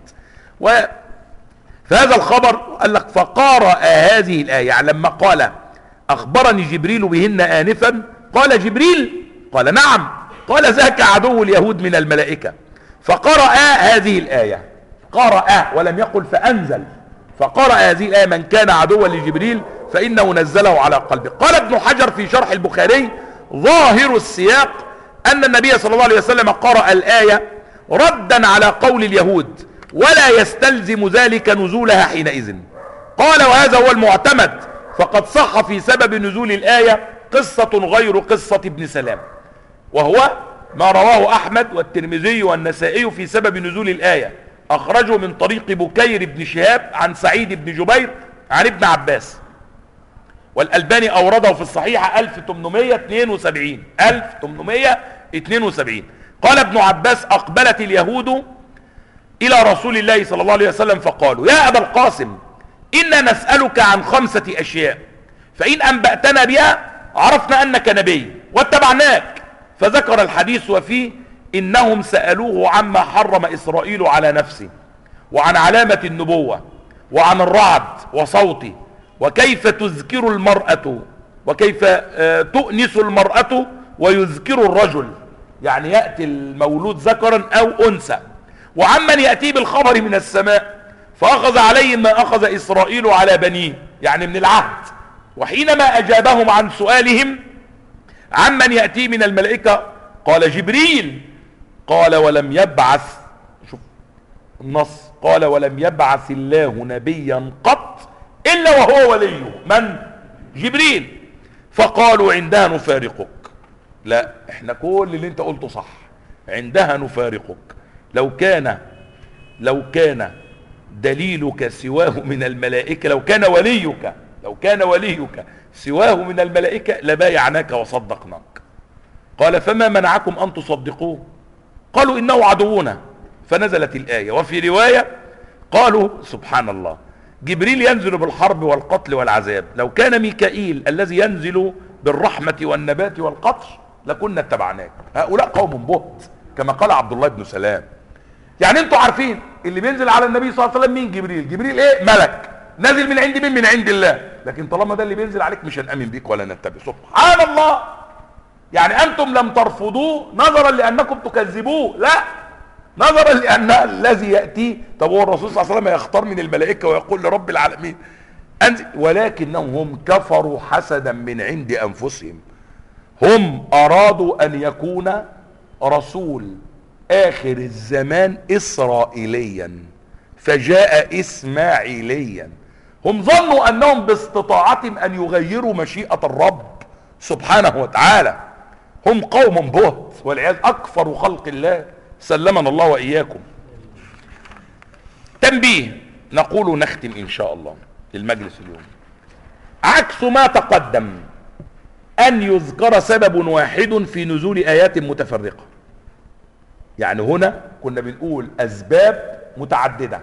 فهذا الخبر قال لك فقارأ هذه الآية، يعني لما قال أخبرني جبريل بهن آنفا، قال جبريل؟ قال نعم. قال: ذاك عدو اليهود من الملائكة. فقرأ هذه الآية، قرأ ولم يقل فأنزل، فقرأ هذه الآية: من كان عدوا لجبريل فإنه نزله على قلبه. قال ابن حجر في شرح البخاري: ظاهر السياق أن النبي صلى الله عليه وسلم قرأ الآية ردا على قول اليهود، ولا يستلزم ذلك نزولها حينئذ. قال وهذا هو المعتمد، فقد صح في سبب نزول الآية قصة غير قصة ابن سلام، وهو ما رواه أحمد والترمذي والنسائي في سبب نزول الآية، أخرجه من طريق بكير بن شهاب عن سعيد بن جبير عن ابن عباس، والألباني أورده في الصحيحة 1872. قال ابن عباس أقبلت اليهود إلى رسول الله صلى الله عليه وسلم فقالوا يا أبا القاسم إنا نسألك عن 5 أشياء، فإن أنبأتنا بها عرفنا أنك نبي واتبعناك. فذكر الحديث وفيه إنهم سألوه عما حرم إسرائيل على نفسه، وعن علامة النبوة، وعن الرعد وصوته، وكيف تذكر المرأة، وكيف تؤنس المرأة ويذكر الرجل، يعني يأتي المولود ذكرا أو أنثى، وعمن يأتي بالخبر من السماء فأخذ عليهم ما أخذ إسرائيل على بنيه، يعني من العهد. وحينما أجابهم عن سؤالهم عمن يأتي من الملائكة قال جبريل. قال ولم يبعث، شوف النص، قال ولم يبعث الله نبيا قط إلا وهو وليه من؟ جبريل. فقالوا عندها نفارقك. لا، احنا كل اللي انت قلته صح، عندها نفارقك. لو كان دليلك سواه من الملائكة، لو كان وليك سواه من الملائكة لبايعناك وصدقناك. قال فما منعكم أن تصدقوه؟ قالوا إنه عدونا. فنزلت الآية. وفي رواية قالوا سبحان الله، جبريل ينزل بالحرب والقتل والعذاب، لو كان ميكائيل الذي ينزل بالرحمة والنبات والقطر لكنا اتبعناك. هؤلاء قوم بهت كما قال عبد الله بن سلام. يعني انتوا عارفين اللي بينزل على النبي صلى الله عليه وسلم مين؟ جبريل ايه؟ ملك نازل من عند مين؟ من عند الله. لكن طالما ده اللي بينزل عليك مش هنأمن بيك ولا نتبع. سبحان الله. يعني انتم لم ترفضوه نظرا لانكم تكذبوه، لا، نظرا لان الذي يأتي. طب هو الرسول صلى الله عليه وسلم يختار من الملائكة ويقول لرب العالمين انزل، ولكنهم هم كفروا حسدا من عند انفسهم. هم ارادوا ان يكون رسول اخر الزمان اسرائيليا فجاء اسماعيليا. هم ظنوا انهم باستطاعتهم ان يغيروا مشيئة الرب سبحانه وتعالى. هم قوم بهت والعياذ، اكفر خلق الله، سلمنا الله واياكم. تنبيه نقول نختم ان شاء الله المجلس اليوم. عكس ما تقدم ان يذكر سبب واحد في نزول ايات متفرقة. يعني هنا كنا بنقول اسباب متعددة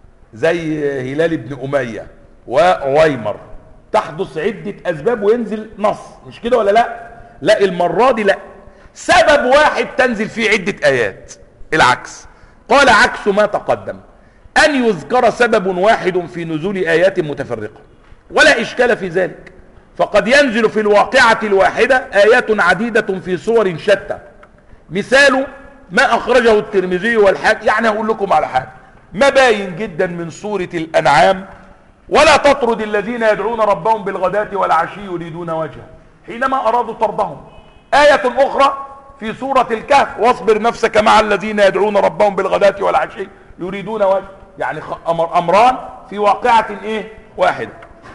زي هلال بن امية وعويمر، تحدث عدة اسباب وينزل نص، مش كده ولا لا؟ لا، المرة دي لا، سبب واحد تنزل فيه عدة ايات. العكس، قال عكس ما تقدم ان يذكر سبب واحد في نزول ايات متفرقة، ولا اشكال في ذلك، فقد ينزل في الواقعة الواحدة ايات عديدة في صور شتى. مثال ما اخرجه الترمذي والحاكم. يعني هقول لكم على حاجة مباين جدا من سورة الانعام: ولا تطرد الذين يدعون ربهم بالغداة والعشي يريدون وجهه، حينما ارادوا طردهم. آية اخرى في سورة الكهف: واصبر نفسك مع الذين يدعون ربهم بالغداة والعشي يريدون وجهه. يعني امران في واقعة ايه؟ واحدة.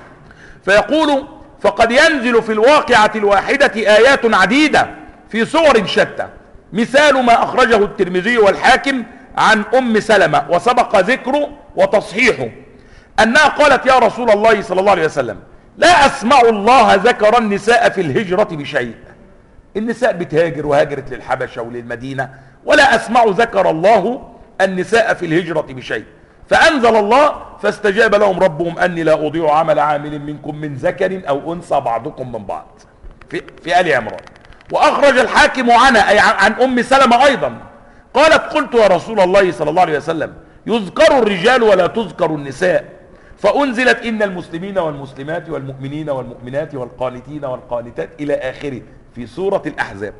فيقول فقد ينزل في الواقعة الواحدة آيات عديدة في صور شتى. مثال ما اخرجه الترمذي والحاكم عن ام سلمة وسبق ذكره وتصحيحه انها قالت يا رسول الله صلى الله عليه وسلم: لا اسمع الله ذكر النساء في الهجرة بشيء. النساء بتهاجر وهاجرت للحبشة وللمدينة، ولا اسمع ذكر الله النساء في الهجرة بشيء. فانزل الله: فاستجاب لهم ربهم اني لا اضيع عمل عامل منكم من ذكر او انثى بعضكم من بعض، في آل عمران. واخرج الحاكم عنها اي عن ام سلمة ايضا قالت: قلت يا رسول الله صلى الله عليه وسلم: يذكر الرجال ولا تذكر النساء، فانزلت ان المسلمين والمسلمات والمؤمنين والمؤمنات والقانتين والقانتات الى اخره في سورة الاحزاب.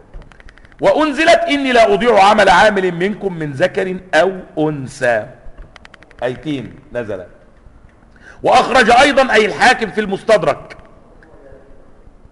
وانزلت اني لا اضيع عمل عامل منكم من ذكر او انثى، ايتين نزلت. واخرج ايضا اي الحاكم في المستدرك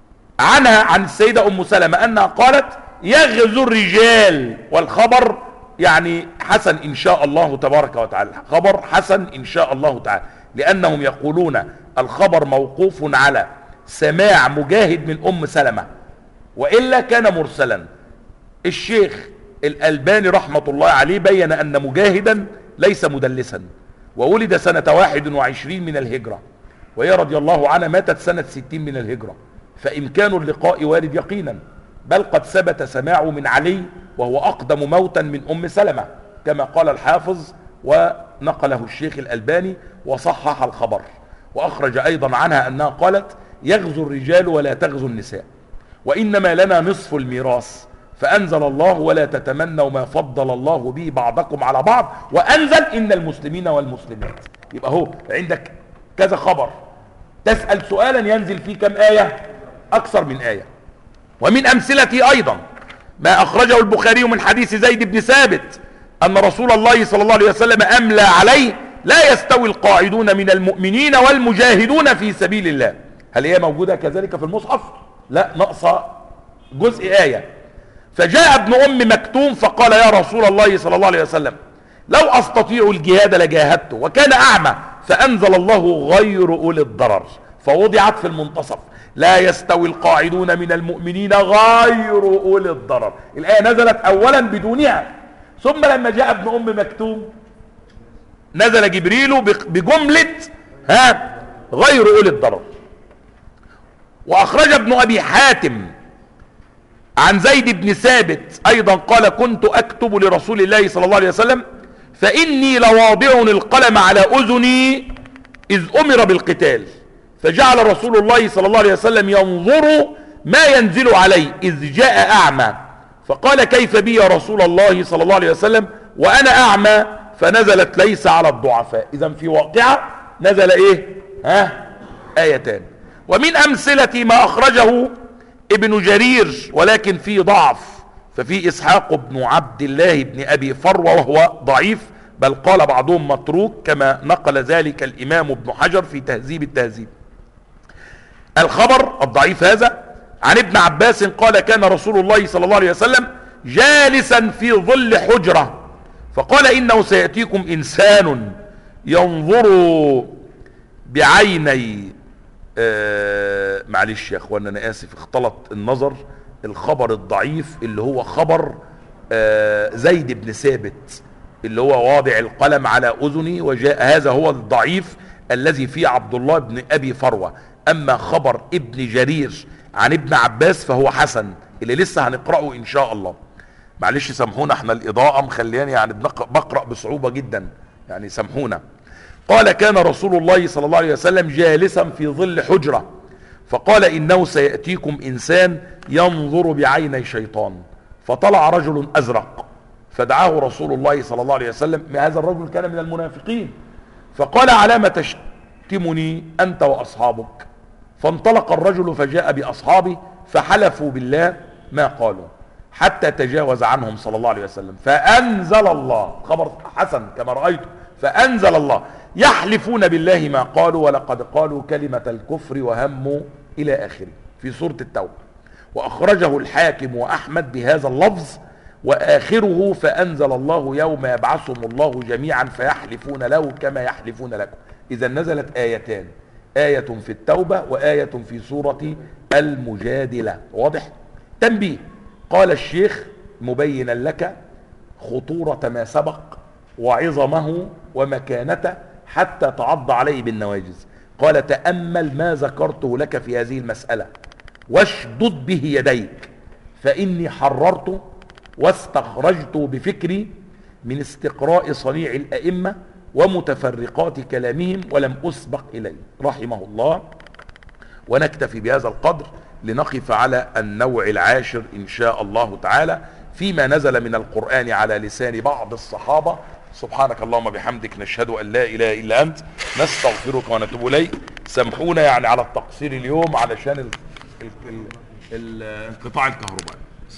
عنها عن السيدة ام سلمة انها قالت: يغزو الرجال، والخبر يعني حسن إن شاء الله تبارك وتعالى، خبر حسن إن شاء الله تعالى، لأنهم يقولون الخبر موقوف على سماع مجاهد من أم سلمة، وإلا كان مرسلا. الشيخ الألباني رحمة الله عليه بين أن مجاهدا ليس مدلسا، وولد سنة 21 من الهجرة، وهي رضي الله عنها ماتت سنة 60 من الهجرة، فإمكان اللقاء وارد يقينا، بل قد ثبت سماعه من علي وهو أقدم موتا من أم سلمة كما قال الحافظ، ونقله الشيخ الألباني وصحح الخبر، وأخرج أيضا عنها أنها قالت يغزو الرجال ولا تغزو النساء، وإنما لنا نصف الميراث، فأنزل الله ولا تتمنوا ما فضل الله به بعضكم على بعض، وأنزل إن المسلمين والمسلمات. يبقى هو عندك كذا خبر، تسأل سؤالا ينزل فيه كم آية؟ أكثر من آية. ومن أمثلته أيضا ما أخرجه البخاري من حديث زيد بن ثابت أن رسول الله صلى الله عليه وسلم أملى عليه لا يستوي القاعدون من المؤمنين والمجاهدون في سبيل الله. هل هي موجودة كذلك في المصحف؟ لا، نقص جزء آية. فجاء ابن أم مكتوم فقال يا رسول الله صلى الله عليه وسلم لو أستطيع الجهاد لجاهدته، وكان أعمى، فأنزل الله غير أولي الضرر، فوضعت في المنتصف لا يستوي القاعدون من المؤمنين غير أولي الضرر. الآية نزلت أولا بدونها، ثم لما جاء ابن أم مكتوم نزل جبريل بجملة غير أولي الضرر. وأخرج ابن أبي حاتم عن زيد بن ثابت أيضا قال كنت أكتب لرسول الله صلى الله عليه وسلم فإني لواضع القلم على أذني إذ أمر بالقتال، فجعل رسول الله صلى الله عليه وسلم ينظر ما ينزل عليه إذ جاء أعمى، فقال كيف بي يا رسول الله صلى الله عليه وسلم وأنا أعمى؟ فنزلت ليس على الضعفاء. إذن في واقعة نزل آيتان. ومن أمثلة ما أخرجه ابن جرير ولكن فيه ضعف، ففي إسحاق بن عبد الله بن أبي فروة وهو ضعيف، بل قال بعضهم متروك كما نقل ذلك الإمام ابن حجر في تهذيب التهذيب. الخبر الضعيف هذا عن ابن عباس قال كان رسول الله صلى الله عليه وسلم جالسا في ظل حجرة فقال إنه سيأتيكم إنسان ينظر بعيني معلش يا اخوانا انا اسف اختلط النظر، الخبر الضعيف اللي هو خبر زيد بن ثابت اللي هو واضع القلم على اذني وجاء، هذا هو الضعيف الذي فيه عبد الله بن ابي فروة. اما خبر ابن جرير عن ابن عباس فهو حسن اللي لسه هنقرأه ان شاء الله. معلش سامحونا احنا الاضاءة مخلياني يعني بقرأ بصعوبة جدا، يعني سامحونا. قال كان رسول الله صلى الله عليه وسلم جالسا في ظل حجرة فقال إنه سيأتيكم إنسان ينظر بعيني شيطان، فطلع رجل أزرق فدعاه رسول الله صلى الله عليه وسلم، هذا الرجل كان من المنافقين، فقال على ما تشتمني أنت وأصحابك؟ فانطلق الرجل فجاء بأصحابه فحلفوا بالله ما قالوا حتى تجاوز عنهم صلى الله عليه وسلم، فأنزل الله، خبر حسن كما رأيته، فأنزل الله يحلفون بالله ما قالوا ولقد قالوا كلمة الكفر وهموا إلى آخره في سورة التوبة. وأخرجه الحاكم وأحمد بهذا اللفظ وآخره فأنزل الله يوم يبعثهم الله جميعا فيحلفون له كما يحلفون لكم. إذا نزلت آيتان، آية في التوبة وآية في سورة المجادلة. واضح؟ تنبيه، قال الشيخ مبينا لك خطورة ما سبق وعظمه ومكانته حتى تعض عليه بالنواجذ. قال تأمل ما ذكرته لك في هذه المسألة واشدد به يديك، فإني حررت واستخرجت بفكري من استقراء صنيع الأئمة ومتفرقات كلامهم ولم أسبق إليه رحمه الله. ونكتفي بهذا القدر لنقف على النوع العاشر إن شاء الله تعالى فيما نزل من القرآن على لسان بعض الصحابة. سبحانك اللهم بحمدك نشهد أن لا إله إلا أنت نستغفرك ونتوب إليك. سامحونا يعني على التقصير اليوم علشان انقطاع الكهرباء.